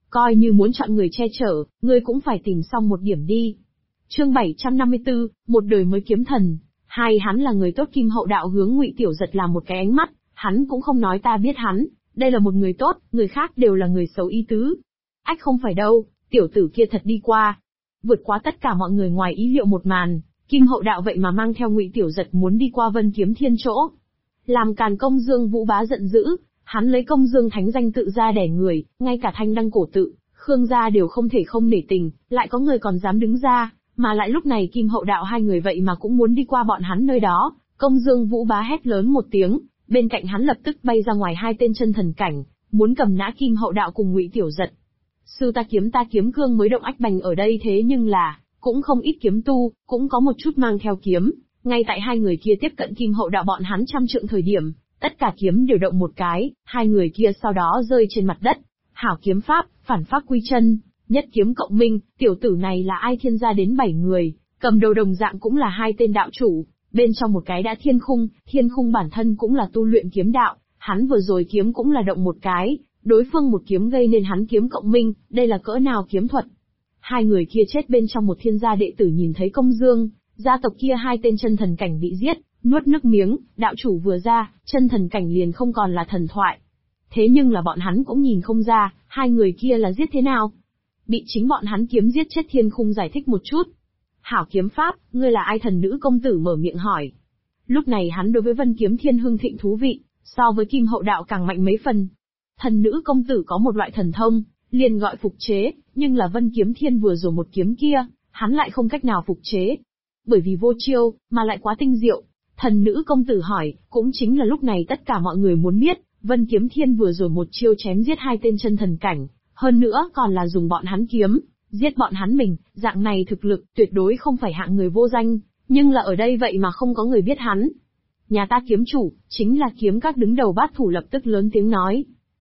Coi như muốn chọn người che chở, ngươi cũng phải tìm xong một điểm đi. Chương 754, một đời mới kiếm thần. Hai hắn là người tốt. Kim Hậu Đạo hướng Ngụy Tiểu Giật làm một cái ánh mắt, hắn cũng không nói ta biết hắn, đây là một người tốt, người khác đều là người xấu ý tứ. Ách không phải đâu, tiểu tử kia thật đi qua. Vượt quá tất cả mọi người ngoài ý liệu một màn, Kim Hậu Đạo vậy mà mang theo Ngụy Tiểu Giật muốn đi qua Vân Kiếm Thiên chỗ. Làm càn. Công Dương Vũ Bá giận dữ, hắn lấy Công Dương Thánh danh tự ra đẻ người, ngay cả Thanh Đăng cổ tự, Khương gia đều không thể không nể tình, lại có người còn dám đứng ra, mà lại lúc này Kim Hậu Đạo hai người vậy mà cũng muốn đi qua bọn hắn nơi đó. Công Dương Vũ Bá hét lớn một tiếng, bên cạnh hắn lập tức bay ra ngoài hai tên chân thần cảnh, muốn cầm nã Kim Hậu Đạo cùng Ngụy Tiểu Giật. Sư ta kiếm cương mới động ách bành ở đây thế nhưng là, cũng không ít kiếm tu, cũng có một chút mang theo kiếm, ngay tại hai người kia tiếp cận Kim Hậu Đạo bọn hắn trăm trượng thời điểm, tất cả kiếm đều động một cái, hai người kia sau đó rơi trên mặt đất. Hảo kiếm pháp, phản pháp quy chân, nhất kiếm cộng minh, tiểu tử này là ai? Thiên gia đến 7 người, cầm đầu đồng dạng cũng là hai tên đạo chủ, bên trong một cái đã thiên khung bản thân cũng là tu luyện kiếm đạo, hắn vừa rồi kiếm cũng là động một cái, đối phương một kiếm gây nên hắn kiếm cộng minh, đây là cỡ nào kiếm thuật. Hai người kia chết bên trong một thiên gia đệ tử nhìn thấy Công Dương, gia tộc kia hai tên chân thần cảnh bị giết, nuốt nước miếng, đạo chủ vừa ra, chân thần cảnh liền không còn là thần thoại. Thế nhưng là bọn hắn cũng nhìn không ra, hai người kia là giết thế nào. Bị chính bọn hắn kiếm giết chết. Thiên khung giải thích một chút. Hảo kiếm pháp, ngươi là ai? Thần nữ công tử mở miệng hỏi. Lúc này hắn đối với Vân Kiếm Thiên hưng thịnh thú vị, so với Kim Hậu Đạo càng mạnh mấy phần. Thần nữ công tử có một loại thần thông, liền gọi phục chế, nhưng là Vân Kiếm Thiên vừa rồi một kiếm kia, hắn lại không cách nào phục chế. Bởi vì vô chiêu, mà lại quá tinh diệu. Thần nữ công tử hỏi, cũng chính là lúc này tất cả mọi người muốn biết, Vân Kiếm Thiên vừa rồi một chiêu chém giết hai tên chân thần cảnh, hơn nữa còn là dùng bọn hắn kiếm, giết bọn hắn mình, dạng này thực lực tuyệt đối không phải hạng người vô danh, nhưng là ở đây vậy mà không có người biết hắn. Nhà ta kiếm chủ, chính là kiếm các đứng đầu bát thủ lập tức lớn tiếng nói.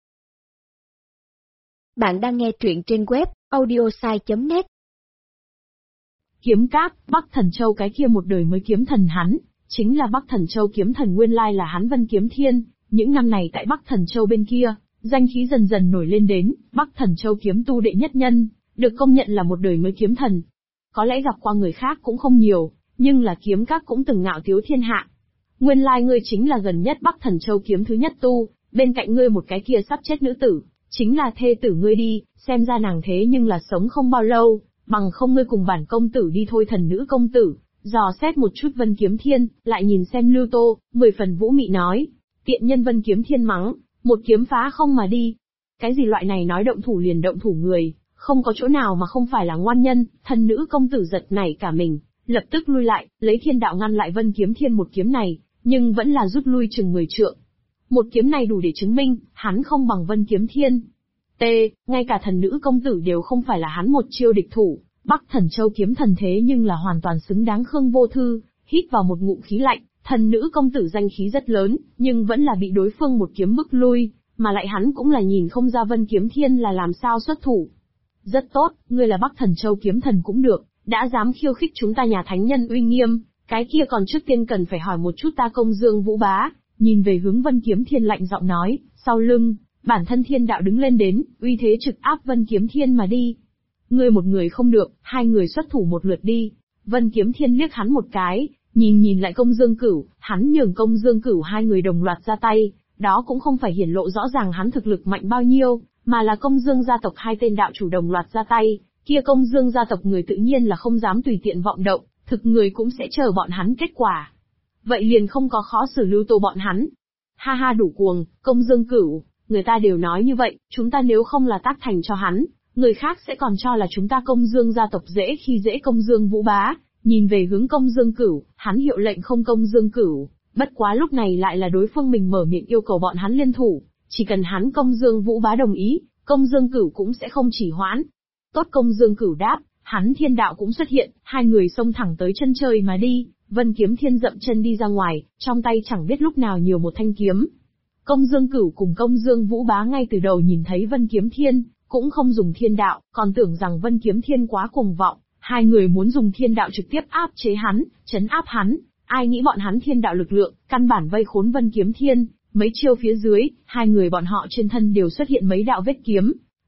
Bạn đang nghe truyện trên web audiosai.net. Kiếm các, Bắc Thần Châu cái kia một đời mới kiếm thần hắn, chính là Bắc Thần Châu kiếm thần nguyên lai là hắn Vân Kiếm Thiên. Những năm này tại Bắc Thần Châu bên kia, danh khí dần dần nổi lên đến, Bắc Thần Châu kiếm tu đệ nhất nhân, được công nhận là một đời mới kiếm thần. Có lẽ gặp qua người khác cũng không nhiều, nhưng là kiếm các cũng từng ngạo tiếu thiên hạ. Nguyên lai ngươi chính là gần nhất Bắc Thần Châu kiếm thứ nhất tu, bên cạnh ngươi một cái kia sắp chết nữ tử, chính là thê tử ngươi đi, xem ra nàng thế nhưng là sống không bao lâu, bằng không ngươi cùng bản công tử đi thôi. Thần nữ công tử, dò xét một chút Vân Kiếm Thiên, lại nhìn xem Lưu Tô, 10 phần vũ mị nói. Tiện nhân. Vân Kiếm Thiên mắng, một kiếm phá không mà đi. Cái gì loại này nói động thủ liền động thủ người, không có chỗ nào mà không phải là ngoan nhân. Thần nữ công tử giật nảy cả mình, lập tức lui lại, lấy thiên đạo ngăn lại Vân Kiếm Thiên một kiếm này, nhưng vẫn là rút lui chừng 10 trượng. Một kiếm này đủ để chứng minh, hắn không bằng Vân Kiếm Thiên. Ngay cả thần nữ công tử đều không phải là hắn một chiêu địch thủ, Bắc Thần Châu kiếm thần thế nhưng là hoàn toàn xứng đáng. Khương Vô Thư, hít vào một ngụm khí lạnh, thần nữ công tử danh khí rất lớn, nhưng vẫn là bị đối phương một kiếm bức lui, mà lại hắn cũng là nhìn không ra Vân Kiếm Thiên là làm sao xuất thủ. Rất tốt, ngươi là Bắc Thần Châu kiếm thần cũng được, đã dám khiêu khích chúng ta nhà thánh nhân uy nghiêm, cái kia còn trước tiên cần phải hỏi một chút ta. Công Dương Vũ Bá, nhìn về hướng Vân Kiếm Thiên lạnh giọng nói, sau lưng, bản thân thiên đạo đứng lên đến, uy thế trực áp Vân Kiếm Thiên mà đi. Ngươi một người không được, hai người xuất thủ một lượt đi. Vân Kiếm Thiên liếc hắn một cái, nhìn lại Công Dương Cửu, hắn nhường Công Dương Cửu hai người đồng loạt ra tay, đó cũng không phải hiển lộ rõ ràng hắn thực lực mạnh bao nhiêu, mà là Công Dương gia tộc hai tên đạo chủ đồng loạt ra tay, kia Công Dương gia tộc người tự nhiên là không dám tùy tiện vọng động, thực người cũng sẽ chờ bọn hắn kết quả. Vậy liền không có khó xử Lưu Tô bọn hắn. Ha ha, đủ cuồng, Công Dương Cửu, người ta đều nói như vậy, chúng ta nếu không là tác thành cho hắn, người khác sẽ còn cho là chúng ta Công Dương gia tộc dễ khi dễ. Công Dương Vũ Bá nhìn về hướng Công Dương Cửu, hắn hiệu lệnh không Công Dương Cửu, bất quá lúc này lại là đối phương mình mở miệng yêu cầu bọn hắn liên thủ, chỉ cần hắn Công Dương Vũ Bá đồng ý, Công Dương Cửu cũng sẽ không chỉ hoãn. Tốt. Công Dương Cửu đáp, hắn thiên đạo cũng xuất hiện, hai người xông thẳng tới chân trời mà đi. Vân Kiếm Thiên dậm chân đi ra ngoài, trong tay chẳng biết lúc nào nhiều một thanh kiếm. Công Dương Cửu cùng Công Dương Vũ Bá ngay từ đầu nhìn thấy Vân Kiếm Thiên, cũng không dùng thiên đạo, còn tưởng rằng Vân Kiếm Thiên quá cuồng vọng, hai người muốn dùng thiên đạo trực tiếp áp chế hắn, trấn áp hắn. Ai nghĩ bọn hắn thiên đạo lực lượng, căn bản vây khốn Vân Kiếm Thiên, mấy chiêu phía dưới, hai người bọn họ trên thân đều xuất hiện mấy đạo vết kiếm.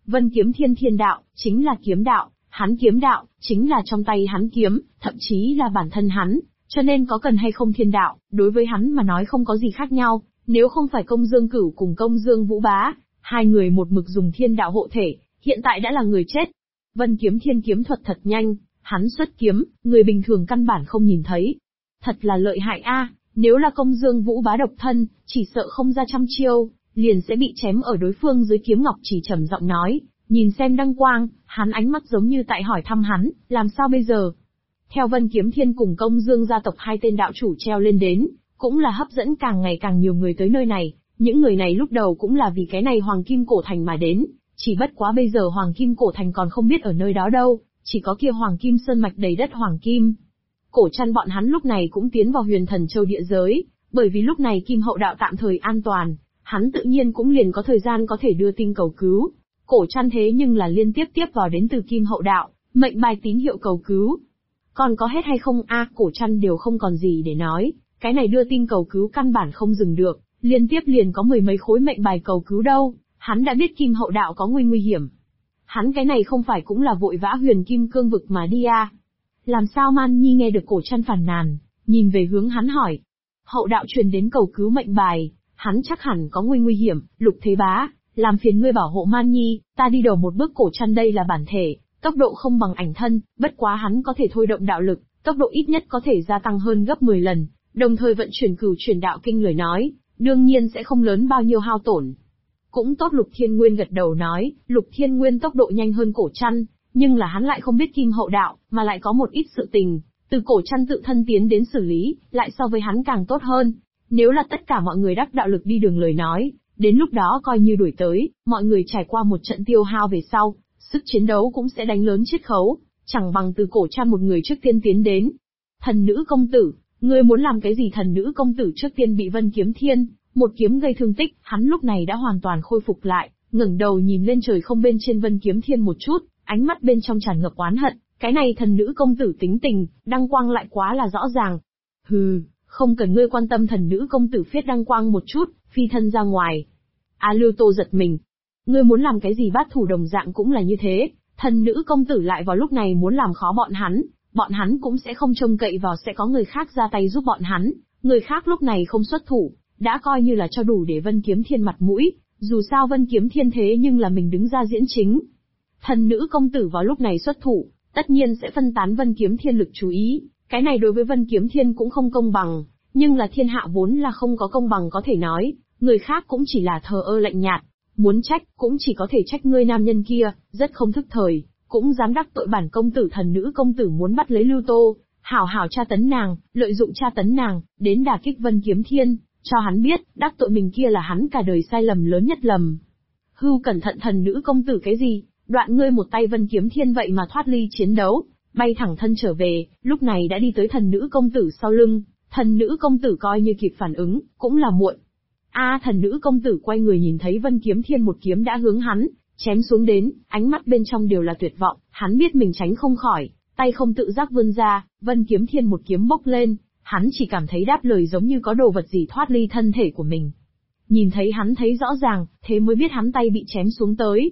Vân Kiếm Thiên thiên đạo, chính là kiếm đạo, hắn kiếm đạo, chính là trong tay hắn kiếm, thậm chí là bản thân hắn, cho nên có cần hay không thiên đạo, đối với hắn mà nói không có gì khác nhau, nếu không phải Công Dương Cửu cùng Công Dương Vũ Bá, hai người một mực dùng thiên đạo hộ thể, hiện tại đã là người chết. Vân Kiếm Thiên kiếm thuật thật nhanh, hắn xuất kiếm, người bình thường căn bản không nhìn thấy. Thật là lợi hại a, nếu là Công Dương Vũ Bá độc thân, chỉ sợ không ra trăm chiêu, liền sẽ bị chém ở đối phương dưới kiếm ngọc. Chỉ trầm giọng nói, nhìn xem Đăng Quang, hắn ánh mắt giống như tại hỏi thăm hắn, làm sao bây giờ? Theo Vân Kiếm Thiên cùng Công Dương gia tộc hai tên đạo chủ treo lên đến, cũng là hấp dẫn càng ngày càng nhiều người tới nơi này, những người này lúc đầu cũng là vì cái này Hoàng Kim Cổ Thành mà đến, chỉ bất quá bây giờ Hoàng Kim Cổ Thành còn không biết ở nơi đó đâu, chỉ có kia Hoàng Kim Sơn mạch đầy đất Hoàng Kim. Cổ Trăn bọn hắn lúc này cũng tiến vào Huyền Thần Châu địa giới, bởi vì lúc này Kim Hậu Đạo tạm thời an toàn, hắn tự nhiên cũng liền có thời gian có thể đưa tin cầu cứu. Cổ Trăn thế nhưng là liên tiếp vào đến từ Kim Hậu Đạo, mệnh bài tín hiệu cầu cứu. Còn có hết hay không a, Cổ Trăn đều không còn gì để nói, cái này đưa tin cầu cứu căn bản không dừng được, liên tiếp liền có mười mấy khối mệnh bài cầu cứu đâu, hắn đã biết Kim Hậu Đạo có nguy hiểm. Hắn cái này không phải cũng là vội vã Huyền Kim Cương vực mà đi à? Làm sao Man Nhi nghe được Cổ Trăn phàn nàn, nhìn về hướng hắn hỏi. Hậu Đạo truyền đến cầu cứu mệnh bài, hắn chắc hẳn có nguy hiểm. Lục Thế Bá, làm phiền ngươi bảo hộ Man Nhi, ta đi đầu một bước. Cổ Trăn đây là bản thể, tốc độ không bằng ảnh thân, bất quá hắn có thể thôi động đạo lực, tốc độ ít nhất có thể gia tăng hơn gấp 10 lần, đồng thời vận chuyển Cửu Chuyển Đạo Kinh lời nói, đương nhiên sẽ không lớn bao nhiêu hao tổn. Cũng tốt. Lục Thiên Nguyên gật đầu nói, Lục Thiên Nguyên tốc độ nhanh hơn Cổ Trăn, nhưng là hắn lại không biết Kim Hậu Đạo, mà lại có một ít sự tình, từ Cổ Trăn tự thân tiến đến xử lý, lại so với hắn càng tốt hơn. Nếu là tất cả mọi người đắc đạo lực đi đường lời nói, đến lúc đó coi như đuổi tới, mọi người trải qua một trận tiêu hao về sau, sức chiến đấu cũng sẽ đánh lớn chiết khấu, chẳng bằng từ Cổ Trăn một người trước tiên tiến đến. Thần nữ công tử, ngươi muốn làm cái gì? Thần nữ công tử trước tiên bị Vân Kiếm Thiên một kiếm gây thương tích, hắn lúc này đã hoàn toàn khôi phục lại, ngẩng đầu nhìn lên trời không bên trên Vân Kiếm Thiên một chút, ánh mắt bên trong tràn ngập oán hận, cái này thần nữ công tử tính tình, Đăng Quang lại quá là rõ ràng. Hừ, không cần ngươi quan tâm. Thần nữ công tử phiết Đăng Quang một chút, phi thân ra ngoài. Lưu Tô giật mình. Ngươi muốn làm cái gì? Bát thủ đồng dạng cũng là như thế, thần nữ công tử lại vào lúc này muốn làm khó bọn hắn cũng sẽ không trông cậy vào sẽ có người khác ra tay giúp bọn hắn, người khác lúc này không xuất thủ, đã coi như là cho đủ để Vân Kiếm Thiên mặt mũi, dù sao Vân Kiếm Thiên thế nhưng là mình đứng ra diễn chính. Thần nữ công tử vào lúc này xuất thủ, tất nhiên sẽ phân tán Vân Kiếm Thiên lực chú ý, cái này đối với Vân Kiếm Thiên cũng không công bằng, nhưng là thiên hạ vốn là không có công bằng có thể nói, người khác cũng chỉ là thờ ơ lạnh nhạt, muốn trách cũng chỉ có thể trách ngươi nam nhân kia, rất không thức thời, cũng dám đắc tội bản công tử. Thần nữ công tử muốn bắt lấy Lưu Tô, hảo hảo tra tấn nàng, lợi dụng tra tấn nàng, đến đả kích Vân Kiếm Thiên, cho hắn biết, đắc tội mình kia là hắn cả đời sai lầm lớn nhất lầm. Hưu cẩn thận. Thần nữ công tử cái gì? Đoạn ngươi một tay Vân Kiếm Thiên vậy mà thoát ly chiến đấu, bay thẳng thân trở về, lúc này đã đi tới thần nữ công tử sau lưng, thần nữ công tử coi như kịp phản ứng, cũng là muộn. Thần nữ công tử quay người nhìn thấy Vân Kiếm Thiên một kiếm đã hướng hắn chém xuống đến, ánh mắt bên trong đều là tuyệt vọng, hắn biết mình tránh không khỏi, tay không tự giác vươn ra, Vân Kiếm Thiên một kiếm bốc lên, hắn chỉ cảm thấy đáp lời giống như có đồ vật gì thoát ly thân thể của mình. Nhìn thấy hắn thấy rõ ràng, thế mới biết hắn tay bị chém xuống tới.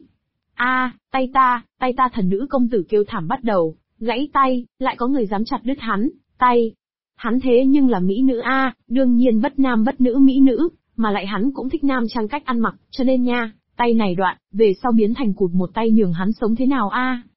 Tay ta. Thần nữ công tử kêu thảm bắt đầu, gãy tay, lại có người dám chặt đứt hắn, tay. Hắn thế nhưng là mỹ nữ đương nhiên bất nam bất nữ mỹ nữ, mà lại hắn cũng thích nam trang cách ăn mặc, cho nên nha, tay này đoạn, về sau biến thành cụt một tay nhường hắn sống thế nào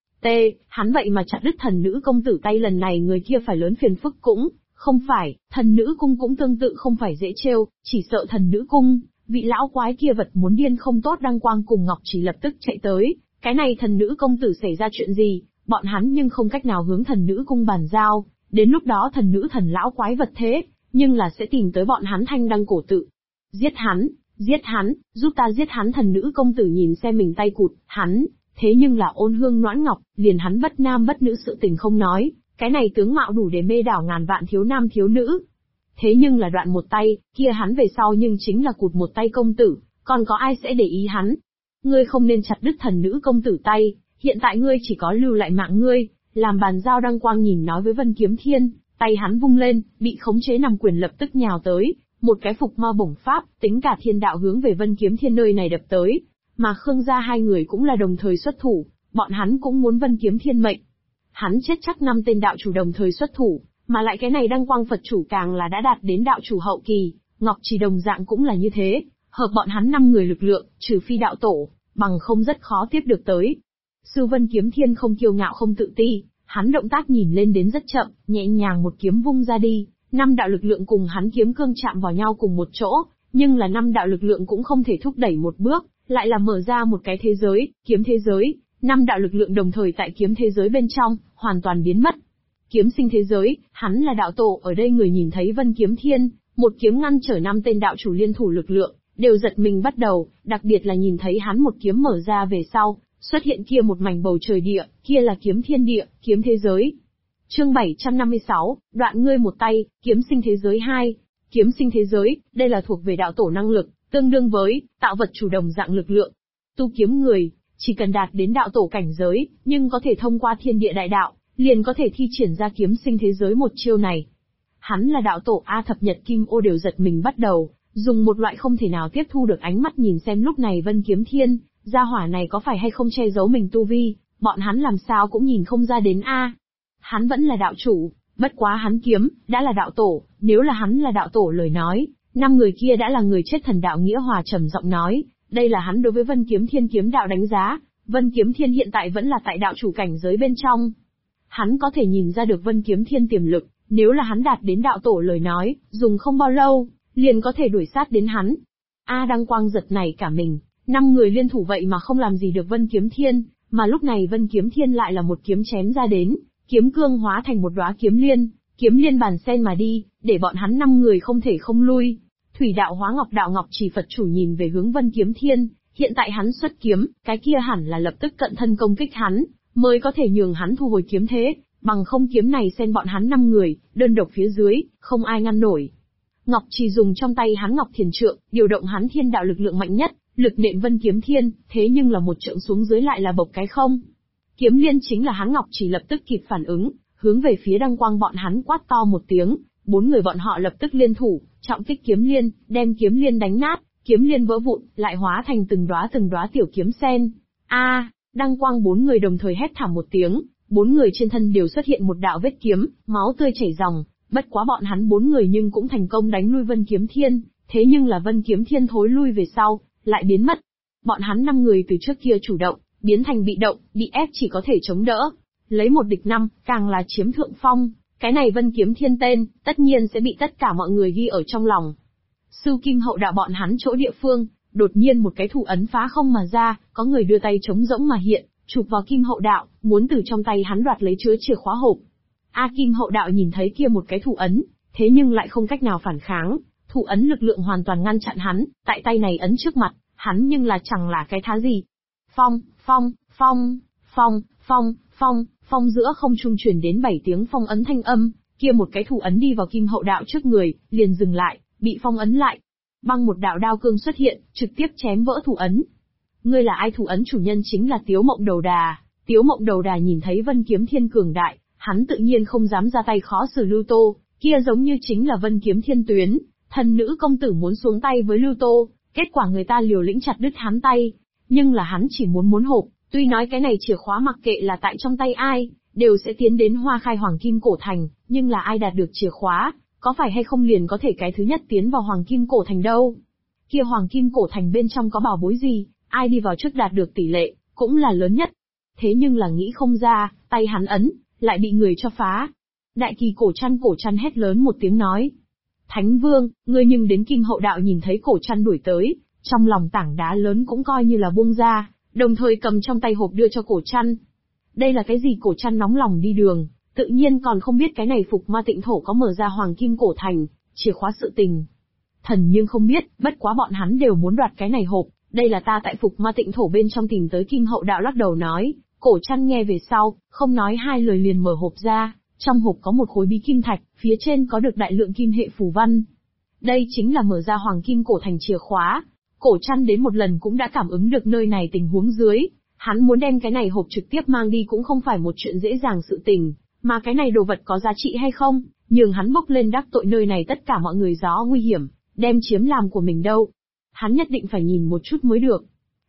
hắn vậy mà chặt đứt thần nữ công tử tay, lần này người kia phải lớn phiền phức cũng không phải, thần nữ cung cũng tương tự không phải dễ trêu, chỉ sợ thần nữ cung, vị lão quái kia vật muốn điên không tốt. Đăng Quang cùng Ngọc Chỉ lập tức chạy tới, cái này thần nữ công tử xảy ra chuyện gì, bọn hắn nhưng không cách nào hướng thần nữ cung bàn giao, đến lúc đó thần lão quái vật thế, nhưng là sẽ tìm tới bọn hắn Thanh Đăng cổ tự. Giết hắn, giúp ta giết hắn. Thần nữ công tử nhìn xem mình tay cụt, hắn, thế nhưng là ôn hương noãn ngọc, liền hắn bất nam bất nữ sự tình không nói, cái này tướng mạo đủ để mê đảo ngàn vạn thiếu nam thiếu nữ. Thế nhưng là đoạn một tay, kia hắn về sau nhưng chính là cụt một tay công tử, còn có ai sẽ để ý hắn? Ngươi không nên chặt đứt thần nữ công tử tay, hiện tại ngươi chỉ có lưu lại mạng ngươi, làm bàn giao. Đăng Quang nhìn nói với Vân Kiếm Thiên, tay hắn vung lên, bị khống chế nằm quyền lập tức nhào tới, một cái phục ma bổng pháp, tính cả thiên đạo hướng về Vân Kiếm Thiên nơi này đập tới. Mà Khương gia hai người cũng là đồng thời xuất thủ, bọn hắn cũng muốn Vân Kiếm Thiên mệnh. Hắn chết chắc 5 tên đạo chủ đồng thời xuất thủ, mà lại cái này Đăng Quang Phật chủ càng là đã đạt đến đạo chủ hậu kỳ, Ngọc Trì đồng dạng cũng là như thế, hợp bọn hắn 5 người lực lượng, trừ phi đạo tổ, bằng không rất khó tiếp được tới. Sư Vân Kiếm Thiên không kiêu ngạo không tự ti, hắn động tác nhìn lên đến rất chậm, nhẹ nhàng một kiếm vung ra đi, 5 đạo lực lượng cùng hắn kiếm cương chạm vào nhau cùng một chỗ, nhưng là 5 đạo lực lượng cũng không thể thúc đẩy một bước, lại là mở ra một cái thế giới, kiếm thế giới, 5 đạo lực lượng đồng thời tại kiếm thế giới bên trong, hoàn toàn biến mất. Kiếm sinh thế giới, hắn là đạo tổ, ở đây người nhìn thấy Vân Kiếm Thiên, một kiếm ngăn trở 5 tên đạo chủ liên thủ lực lượng, đều giật mình bắt đầu, đặc biệt là nhìn thấy hắn một kiếm mở ra về sau, xuất hiện kia một mảnh bầu trời địa, kia là kiếm thiên địa, kiếm thế giới. Chương 756, đoạn ngươi một tay, kiếm sinh thế giới 2. Kiếm sinh thế giới, đây là thuộc về đạo tổ năng lực, tương đương với tạo vật chủ đồng dạng lực lượng. Tu kiếm người, chỉ cần đạt đến đạo tổ cảnh giới, nhưng có thể thông qua thiên địa đại đạo, liền có thể thi triển ra kiếm sinh thế giới một chiêu này. Hắn là đạo tổ A Thập Nhật Kim Ô đều giật mình bắt đầu, dùng một loại không thể nào tiếp thu được ánh mắt nhìn xem lúc này Vân Kiếm Thiên, gia hỏa này có phải hay không che giấu mình tu vi, bọn hắn làm sao cũng nhìn không ra đến A. Hắn vẫn là đạo chủ, bất quá hắn kiếm, đã là đạo tổ, nếu là hắn là đạo tổ lời nói, 5 người kia đã là người chết. Thần đạo Nghĩa Hòa trầm giọng nói, đây là hắn đối với Vân Kiếm Thiên kiếm đạo đánh giá, Vân Kiếm Thiên hiện tại vẫn là tại đạo chủ cảnh giới bên trong. Hắn có thể nhìn ra được Vân Kiếm Thiên tiềm lực, nếu là hắn đạt đến đạo tổ lời nói, dùng không bao lâu, liền có thể đuổi sát đến hắn. Đăng Quang giật nảy cả mình, 5 người liên thủ vậy mà không làm gì được Vân Kiếm Thiên, mà lúc này Vân Kiếm Thiên lại là một kiếm chém ra đến, kiếm cương hóa thành một đóa kiếm liên bàn sen mà đi, để bọn hắn 5 người không thể không lui. Thủy đạo hóa ngọc đạo Ngọc Trì Phật chủ nhìn về hướng Vân Kiếm Thiên, hiện tại hắn xuất kiếm, cái kia hẳn là lập tức cận thân công kích hắn, mới có thể nhường hắn thu hồi kiếm thế, bằng không kiếm này xen bọn hắn 5 người, đơn độc phía dưới, không ai ngăn nổi. Ngọc Trì dùng trong tay hắn Ngọc Thiền Trượng, điều động hắn thiên đạo lực lượng mạnh nhất, lực nện Vân Kiếm Thiên, thế nhưng là một trượng xuống dưới lại là bộc cái không. Kiếm liên chính là hắn Ngọc Trì lập tức kịp phản ứng, hướng về phía Đăng Quang bọn hắn quát to một tiếng, 4 người bọn họ lập tức liên thủ, trọng kích kiếm liên, đem kiếm liên đánh nát, kiếm liên vỡ vụn, lại hóa thành từng đóa tiểu kiếm sen. Đăng Quang 4 người đồng thời hét thảm một tiếng, 4 người trên thân đều xuất hiện một đạo vết kiếm, máu tươi chảy ròng, bất quá bọn hắn 4 người nhưng cũng thành công đánh lui Vân Kiếm Thiên, thế nhưng là Vân Kiếm Thiên thối lui về sau, lại biến mất. Bọn hắn 5 người từ trước kia chủ động, biến thành bị động, bị ép chỉ có thể chống đỡ. Lấy 1 địch 5, càng là chiếm thượng phong, cái này Vân Kiếm Thiên tên, tất nhiên sẽ bị tất cả mọi người ghi ở trong lòng. Sư Kim Hậu đạo bọn hắn chỗ địa phương, đột nhiên một cái thủ ấn phá không mà ra, có người đưa tay trống rỗng mà hiện, chụp vào Kim Hậu đạo, muốn từ trong tay hắn đoạt lấy chứa chìa khóa hộp. Kim Hậu đạo nhìn thấy kia một cái thủ ấn, thế nhưng lại không cách nào phản kháng, thủ ấn lực lượng hoàn toàn ngăn chặn hắn, tại tay này ấn trước mặt, hắn nhưng là chẳng là cái thá gì. Phong giữa không trung truyền đến 7 tiếng phong ấn thanh âm, kia một cái thủ ấn đi vào Kim Hậu đạo trước người, liền dừng lại, bị phong ấn lại. Băng một đạo đao cương xuất hiện, trực tiếp chém vỡ thủ ấn. Ngươi là ai? Thủ ấn chủ nhân chính là Tiếu Mộng Đầu Đà. Tiếu Mộng Đầu Đà nhìn thấy Vân Kiếm Thiên cường đại, hắn tự nhiên không dám ra tay khó xử Lưu Tô, kia giống như chính là Vân Kiếm Thiên tuyến, thần nữ công tử muốn xuống tay với Lưu Tô, kết quả người ta liều lĩnh chặt đứt hắn tay, nhưng là hắn chỉ muốn hộp, tuy nói cái này chìa khóa mặc kệ là tại trong tay ai, đều sẽ tiến đến Hoa Khai Hoàng Kim Cổ Thành, nhưng là ai đạt được chìa khóa, có phải hay không liền có thể cái thứ nhất tiến vào Hoàng Kim Cổ Thành đâu. Kia Hoàng Kim Cổ Thành bên trong có bảo bối gì, ai đi vào trước đạt được tỷ lệ, cũng là lớn nhất. Thế nhưng là nghĩ không ra, tay hắn ấn, lại bị người cho phá. Đại Kỳ cổ chăn hét lớn một tiếng nói. Thánh Vương, ngươi nhưng đến Kim Hậu đạo nhìn thấy cổ chăn đuổi tới, trong lòng tảng đá lớn cũng coi như là buông ra, đồng thời cầm trong tay hộp đưa cho cổ chăn. Đây là cái gì? Cổ chăn nóng lòng đi đường, tự nhiên còn không biết cái này Phục Ma Tịnh Thổ có mở ra Hoàng Kim Cổ Thành, chìa khóa sự tình. Thần nhưng không biết, bất quá bọn hắn đều muốn đoạt cái này hộp, đây là ta tại Phục Ma Tịnh Thổ bên trong tìm tới. Kim Hậu đạo lắc đầu nói, cổ chăn nghe về sau, không nói hai lời liền mở hộp ra, trong hộp có một khối bí kim thạch, phía trên có được đại lượng kim hệ phù văn. Đây chính là mở ra Hoàng Kim Cổ Thành chìa khóa. Cổ chăn đến một lần cũng đã cảm ứng được nơi này tình huống dưới, hắn muốn đem cái này hộp trực tiếp mang đi cũng không phải một chuyện dễ dàng sự tình, mà cái này đồ vật có giá trị hay không, nhường hắn bốc lên đắc tội nơi này tất cả mọi người gió nguy hiểm, đem chiếm làm của mình đâu. Hắn nhất định phải nhìn một chút mới được.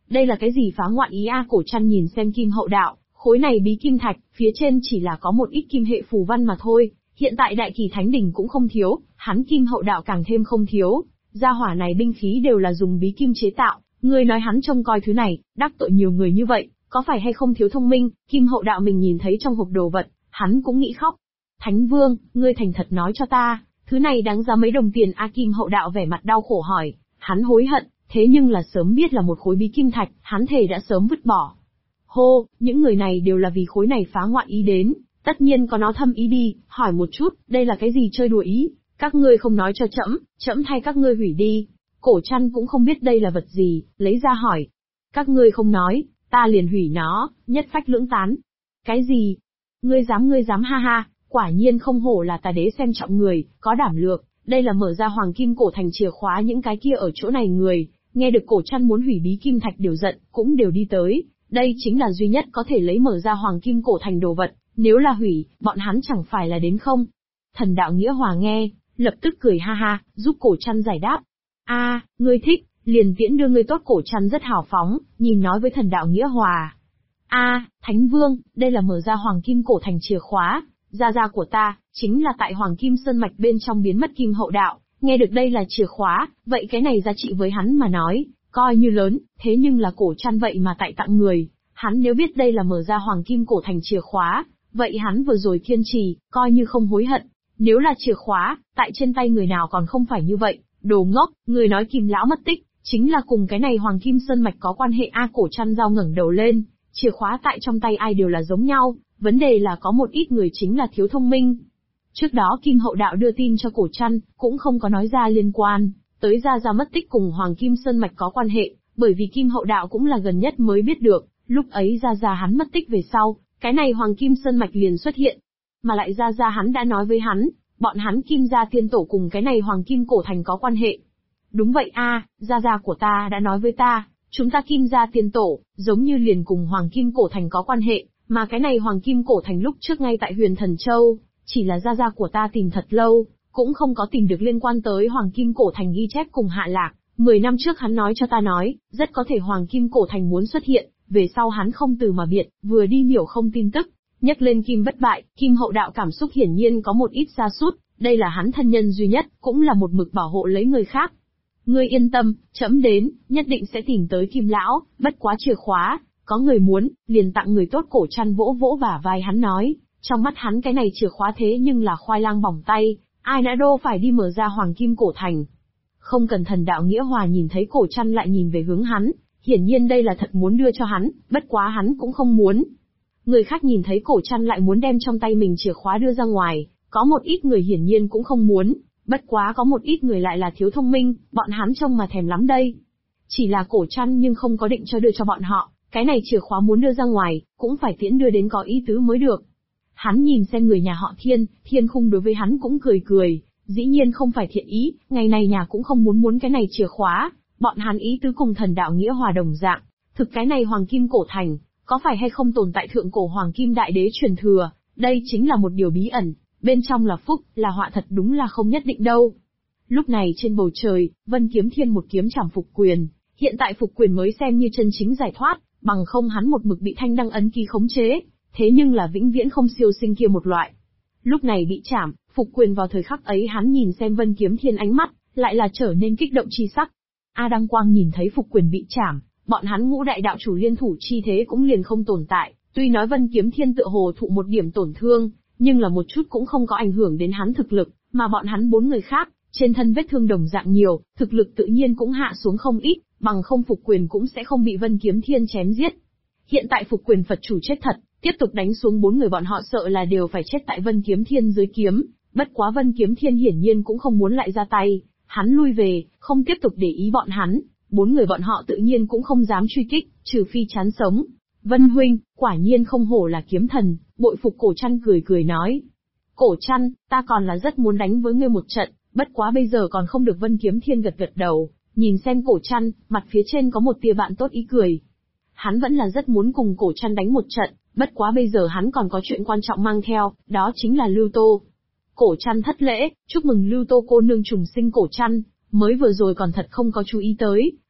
Đây là cái gì phá ngoạn ý a? Cổ Trăn nhìn xem kim hậu đạo, khối này bí kim thạch, phía trên chỉ là có một ít kim hệ phù văn mà thôi, hiện tại đại kỳ thánh đỉnh cũng không thiếu, hắn kim hậu đạo càng thêm không thiếu, gia hỏa này binh khí đều là dùng bí kim chế tạo, ngươi nói hắn trông coi thứ này, đắc tội nhiều người như vậy, có phải hay không thiếu thông minh? Kim hậu đạo mình nhìn thấy trong hộp đồ vật, hắn cũng nghĩ khóc. Thánh Vương, ngươi thành thật nói cho ta, thứ này đáng giá mấy đồng tiền a? Kim hậu đạo vẻ mặt đau khổ hỏi, hắn hối hận, thế nhưng là sớm biết là một khối bí kim thạch, hắn thề đã sớm vứt bỏ. Hô, những người này đều là vì khối này phá ngoạn ý đến, tất nhiên có nó thâm ý đi, hỏi một chút, đây là cái gì chơi đùa ý, các ngươi không nói cho trẫm thay các ngươi hủy đi. Cổ Trăn cũng không biết đây là vật gì, lấy ra hỏi. Các ngươi không nói, ta liền hủy nó, nhất phách lưỡng tán. Cái gì? Ngươi dám ha ha, quả nhiên không hổ là tà đế xem trọng người, có đảm lược, đây là mở ra hoàng kim cổ thành chìa khóa những cái kia ở chỗ này người, nghe được Cổ Trăn muốn hủy bí kim thạch đều giận, cũng đều đi tới, đây chính là duy nhất có thể lấy mở ra hoàng kim cổ thành đồ vật, nếu là hủy, bọn hắn chẳng phải là đến không? Thần đạo Nghĩa Hòa nghe, lập tức cười ha ha, giúp Cổ Trăn giải đáp. A, ngươi thích, liền tiễn đưa ngươi tốt. Cổ Trăn rất hào phóng, nhìn nói với thần đạo Nghĩa Hòa. A, Thánh Vương, đây là mở ra hoàng kim cổ thành chìa khóa, gia của ta, chính là tại Hoàng Kim Sơn Mạch bên trong biến mất kim hậu đạo, nghe được đây là chìa khóa, vậy cái này giá trị với hắn mà nói, coi như lớn, thế nhưng là Cổ Trăn vậy mà tại tặng người, hắn nếu biết đây là mở ra hoàng kim cổ thành chìa khóa, vậy hắn vừa rồi kiên trì, coi như không hối hận, nếu là chìa khóa, tại trên tay người nào còn không phải như vậy, đồ ngốc, người nói Kim lão mất tích, chính là cùng cái này Hoàng Kim Sơn Mạch có quan hệ a? Cổ Trăn dao ngẩng đầu lên, chìa khóa tại trong tay ai đều là giống nhau, vấn đề là có một ít người chính là thiếu thông minh. Trước đó Kim hậu đạo đưa tin cho Cổ Trăn, cũng không có nói ra liên quan tới Gia mất tích cùng Hoàng Kim Sơn Mạch có quan hệ, bởi vì Kim hậu đạo cũng là gần nhất mới biết được, lúc ấy Gia hắn mất tích về sau, cái này Hoàng Kim Sơn Mạch liền xuất hiện. Mà lại Gia hắn đã nói với hắn, bọn hắn Kim gia tiên tổ cùng cái này Hoàng Kim cổ thành có quan hệ. Đúng vậy a, Gia của ta đã nói với ta, chúng ta Kim gia tiên tổ, giống như liền cùng Hoàng Kim cổ thành có quan hệ, mà cái này Hoàng Kim cổ thành lúc trước ngay tại Huyền Thần Châu, chỉ là Gia của ta tìm thật lâu, cũng không có tìm được liên quan tới Hoàng Kim cổ thành ghi chép cùng hạ lạc. 10 năm trước hắn nói cho ta nói, rất có thể Hoàng Kim cổ thành muốn xuất hiện, về sau hắn không từ mà biệt, vừa đi hiểu không tin tức. Nhắc lên Kim bất bại, Kim hậu đạo cảm xúc hiển nhiên có một ít sa sút, đây là hắn thân nhân duy nhất, cũng là một mực bảo hộ lấy người khác. Ngươi yên tâm, trẫm đến, nhất định sẽ tìm tới Kim lão, bất quá chìa khóa, có người muốn, liền tặng người tốt. Cổ Trăn vỗ vỗ bả vai hắn nói, trong mắt hắn cái này chìa khóa thế nhưng là khoai lang bỏng tay, ai đã đô phải đi mở ra Hoàng Kim cổ thành. Không cần. Thần đạo Nghĩa Hòa nhìn thấy Cổ Trăn lại nhìn về hướng hắn, hiển nhiên đây là thật muốn đưa cho hắn, bất quá hắn cũng không muốn. Người khác nhìn thấy Cổ Trăn lại muốn đem trong tay mình chìa khóa đưa ra ngoài, có một ít người hiển nhiên cũng không muốn, bất quá có một ít người lại là thiếu thông minh, bọn hắn trông mà thèm lắm đây. Chỉ là Cổ Trăn nhưng không có định cho đưa cho bọn họ, cái này chìa khóa muốn đưa ra ngoài, cũng phải tiễn đưa đến có ý tứ mới được. Hắn nhìn xem người nhà họ Thiên, Thiên Khung đối với hắn cũng cười cười, dĩ nhiên không phải thiện ý, ngày này nhà cũng không muốn cái này chìa khóa, bọn hắn ý tứ cùng thần đạo Nghĩa Hòa đồng dạng, thực cái này Hoàng Kim cổ thành, có phải hay không tồn tại thượng cổ Hoàng Kim đại đế truyền thừa, đây chính là một điều bí ẩn, bên trong là phúc, là họa thật đúng là không nhất định đâu. Lúc này trên bầu trời, Vân Kiếm Thiên một kiếm chảm Phục Quyền, hiện tại Phục Quyền mới xem như chân chính giải thoát, bằng không hắn một mực bị thanh đăng ấn ký khống chế, thế nhưng là vĩnh viễn không siêu sinh kia một loại. Lúc này bị chảm, Phục Quyền vào thời khắc ấy hắn nhìn xem Vân Kiếm Thiên ánh mắt, lại là trở nên kích động chi sắc. A Đăng Quang nhìn thấy Phục Quyền bị chảm, bọn hắn ngũ đại đạo chủ liên thủ chi thế cũng liền không tồn tại, tuy nói Vân Kiếm Thiên tựa hồ thụ một điểm tổn thương, nhưng là một chút cũng không có ảnh hưởng đến hắn thực lực, mà bọn hắn 4 người khác, trên thân vết thương đồng dạng nhiều, thực lực tự nhiên cũng hạ xuống không ít, bằng không Phục Quyền cũng sẽ không bị Vân Kiếm Thiên chém giết. Hiện tại Phục Quyền Phật chủ chết thật, tiếp tục đánh xuống 4 người bọn họ sợ là đều phải chết tại Vân Kiếm Thiên dưới kiếm, bất quá Vân Kiếm Thiên hiển nhiên cũng không muốn lại ra tay, hắn lui về, không tiếp tục để ý bọn hắn, 4 người bọn họ tự nhiên cũng không dám truy kích, trừ phi chán sống. Vân huynh, quả nhiên không hổ là kiếm thần, bội phục. Cổ Trăn cười cười nói. Cổ Trăn, ta còn là rất muốn đánh với ngươi một trận, bất quá bây giờ còn không được. Vân Kiếm Thiên gật gật đầu, nhìn xem Cổ Trăn, mặt phía trên có một tia bạn tốt ý cười. Hắn vẫn là rất muốn cùng Cổ Trăn đánh một trận, bất quá bây giờ hắn còn có chuyện quan trọng mang theo, đó chính là Lưu Tô. Cổ Trăn thất lễ, chúc mừng Lưu Tô cô nương trùng sinh. Cổ Trăn, mới vừa rồi còn thật không có chú ý tới,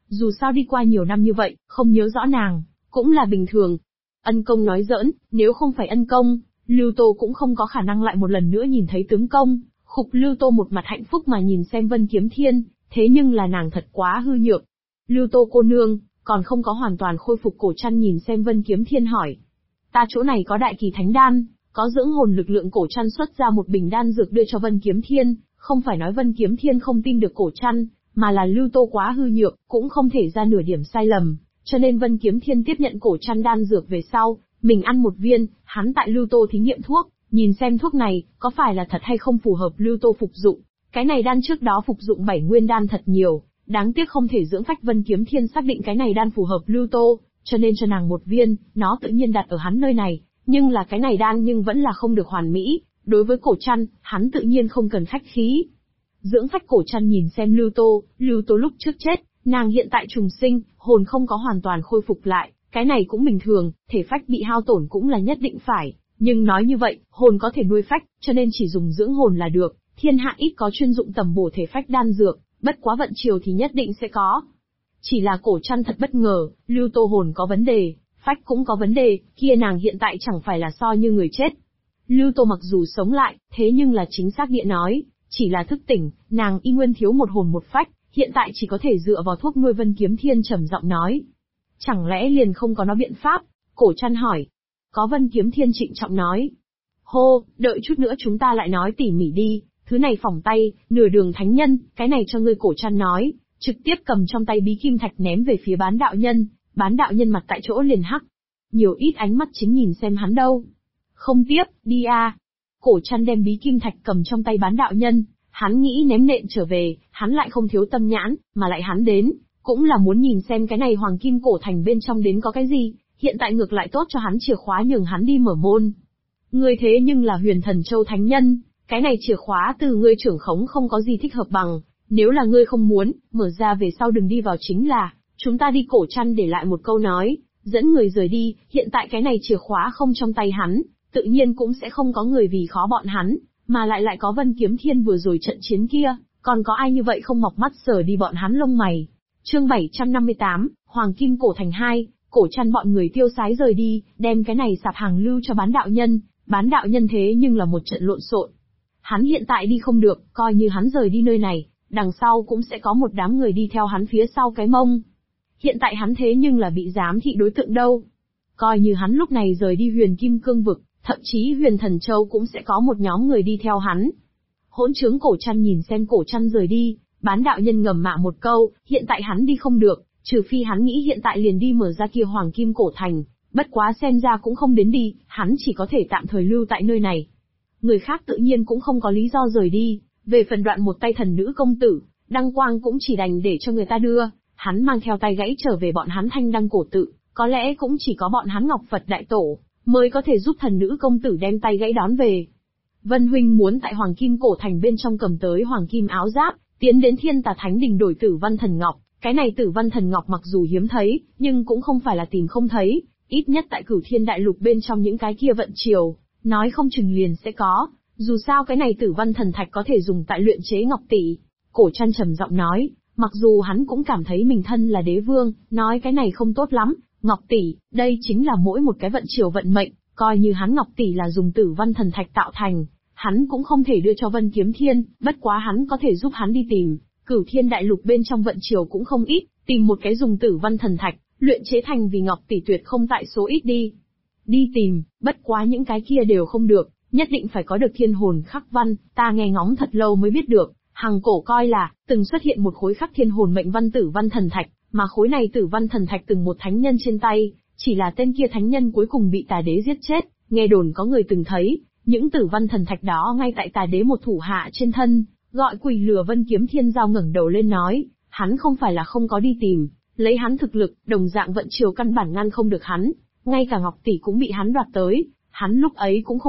Dù sao đi qua nhiều năm như vậy, không nhớ rõ nàng, cũng là bình thường. Ân công nói giỡn, nếu không phải ân công, Lưu Tô cũng không có khả năng lại một lần nữa nhìn thấy tướng công. Khục Lưu Tô một mặt hạnh phúc mà nhìn xem Vân Kiếm Thiên, thế nhưng là nàng thật quá hư nhược. Lưu Tô cô nương, còn không có hoàn toàn khôi phục. Cổ Trăn nhìn xem Vân Kiếm Thiên hỏi. Ta chỗ này có đại kỳ thánh đan, có dưỡng hồn lực lượng. Cổ Trăn xuất ra một bình đan dược đưa cho Vân Kiếm Thiên, không phải nói Vân Kiếm Thiên không tin được Cổ Trăn, mà là Lưu Tô quá hư nhược, cũng không thể ra nửa điểm sai lầm, cho nên Vân Kiếm Thiên tiếp nhận Cổ Trăn đan dược về sau, mình ăn một viên, hắn tại Lưu Tô thí nghiệm thuốc, nhìn xem thuốc này, có phải là thật hay không phù hợp Lưu Tô phục dụng. Cái này đan trước đó phục dụng 7 nguyên đan thật nhiều, đáng tiếc không thể dưỡng phách. Vân Kiếm Thiên xác định cái này đan phù hợp Lưu Tô, cho nên cho nàng một viên, nó tự nhiên đặt ở hắn nơi này, nhưng là cái này đan nhưng vẫn là không được hoàn mỹ, đối với Cổ Trăn, hắn tự nhiên không cần khách khí. Dưỡng phách. Cổ Trăn nhìn xem Lưu Tô lúc trước chết, nàng hiện tại trùng sinh, hồn không có hoàn toàn khôi phục lại, cái này cũng bình thường, thể phách bị hao tổn cũng là nhất định phải, nhưng nói như vậy, hồn có thể nuôi phách, cho nên chỉ dùng dưỡng hồn là được, thiên hạ ít có chuyên dụng tầm bổ thể phách đan dược, bất quá vận chiều thì nhất định sẽ có. Chỉ là Cổ Trăn thật bất ngờ, Lưu Tô hồn có vấn đề, phách cũng có vấn đề, kia nàng hiện tại chẳng phải là so như người chết. Lưu Tô mặc dù sống lại, thế nhưng là chính xác địa nói, chỉ là thức tỉnh, nàng y nguyên thiếu một hồn một phách, hiện tại chỉ có thể dựa vào thuốc nuôi. Vân Kiếm Thiên trầm giọng nói. Chẳng lẽ liền không có nó biện pháp? Cổ Trăn hỏi. Có. Vân Kiếm Thiên trịnh trọng nói. Hô, đợi chút nữa chúng ta lại nói tỉ mỉ đi, thứ này phỏng tay, nửa đường thánh nhân, cái này cho ngươi. Cổ Trăn nói, trực tiếp cầm trong tay bí kim thạch ném về phía Bán đạo nhân, Bán đạo nhân mặt tại chỗ liền hắc. Nhiều ít ánh mắt chính nhìn xem hắn đâu. Không tiếp, đi a. Cổ Trăn đem bí kim thạch cầm trong tay Bán đạo nhân, hắn nghĩ ném nện trở về, hắn lại không thiếu tâm nhãn, mà lại hắn đến, cũng là muốn nhìn xem cái này hoàng kim cổ thành bên trong đến có cái gì, hiện tại ngược lại tốt cho hắn chìa khóa nhường hắn đi mở môn. Ngươi thế nhưng là Huyền Thần Châu thánh nhân, cái này chìa khóa từ ngươi trưởng khống không có gì thích hợp bằng, nếu là ngươi không muốn, mở ra về sau đừng đi vào chính là, chúng ta đi. Cổ Trăn để lại một câu nói, dẫn người rời đi, hiện tại cái này chìa khóa không trong tay hắn, tự nhiên cũng sẽ không có người vì khó bọn hắn, mà lại có Vân Kiếm Thiên vừa rồi trận chiến kia, còn có ai như vậy không mọc mắt sờ đi bọn hắn lông mày. Chương 758, Hoàng Kim Cổ Thành 2, Cổ Trăn bọn người tiêu sái rời đi, đem cái này sạp hàng lưu cho Bán đạo nhân. Bán đạo nhân thế nhưng là một trận lộn xộn. Hắn hiện tại đi không được, coi như hắn rời đi nơi này, đằng sau cũng sẽ có một đám người đi theo hắn phía sau cái mông. Hiện tại hắn thế nhưng là bị giám thị đối tượng đâu. Coi như hắn lúc này rời đi Huyền Kim Cương Vực, thậm chí Huyền Thần Châu cũng sẽ có một nhóm người đi theo hắn. Hỗn trướng. Cổ Trăn nhìn xem Cổ Trăn rời đi, Bán đạo nhân ngầm mạ một câu, hiện tại hắn đi không được, trừ phi hắn nghĩ hiện tại liền đi mở ra kia Hoàng Kim Cổ Thành, bất quá xem ra cũng không đến đi, hắn chỉ có thể tạm thời lưu tại nơi này. Người khác tự nhiên cũng không có lý do rời đi, về phần Đoạn một tay thần nữ công tử, Đăng Quang cũng chỉ đành để cho người ta đưa, hắn mang theo tay gãy trở về bọn hắn Thanh Đăng cổ tự, có lẽ cũng chỉ có bọn hắn Ngọc Phật Đại Tổ mới có thể giúp thần nữ công tử đem tay gãy đón về. Vân huynh muốn tại Hoàng Kim Cổ Thành bên trong cầm tới Hoàng Kim áo giáp, tiến đến Thiên Tà Thánh Đình đổi Tử Văn Thần Ngọc, cái này Tử Văn Thần Ngọc mặc dù hiếm thấy, nhưng cũng không phải là tìm không thấy, ít nhất tại Cửu Thiên Đại Lục bên trong những cái kia vận chiều, nói không chừng liền sẽ có, dù sao cái này Tử Văn Thần Thạch có thể dùng tại luyện chế ngọc tỷ. Cổ Trăn trầm giọng nói, mặc dù hắn cũng cảm thấy mình thân là đế vương, nói cái này không tốt lắm, ngọc tỷ, đây chính là mỗi một cái vận chiều vận mệnh, coi như hắn ngọc tỷ là dùng Tử Văn Thần Thạch tạo thành, hắn cũng không thể đưa cho Vân Kiếm Thiên, bất quá hắn có thể giúp hắn đi tìm, Cửu Thiên Đại Lục bên trong vận chiều cũng không ít, tìm một cái dùng Tử Văn Thần Thạch, luyện chế thành vì ngọc tỷ tuyệt không tại số ít đi. Đi tìm, bất quá những cái kia đều không được, nhất định phải có được thiên hồn khắc văn, ta nghe ngóng thật lâu mới biết được, hằng cổ coi là, từng xuất hiện một khối khắc thiên hồn mệnh văn Tử Văn Thần Thạch, mà khối này Tử Văn Thần Thạch từng một thánh nhân trên tay, chỉ là tên kia thánh nhân cuối cùng bị Tà Đế giết chết, nghe đồn có người từng thấy, những Tử Văn Thần Thạch đó ngay tại Tà Đế một thủ hạ trên thân, gọi quỷ lừa. Vân Kiếm Thiên giao ngẩng đầu lên nói, hắn không phải là không có đi tìm, lấy hắn thực lực, đồng dạng vận chiều căn bản ngăn không được hắn, ngay cả ngọc tỷ cũng bị hắn đoạt tới, hắn lúc ấy cũng không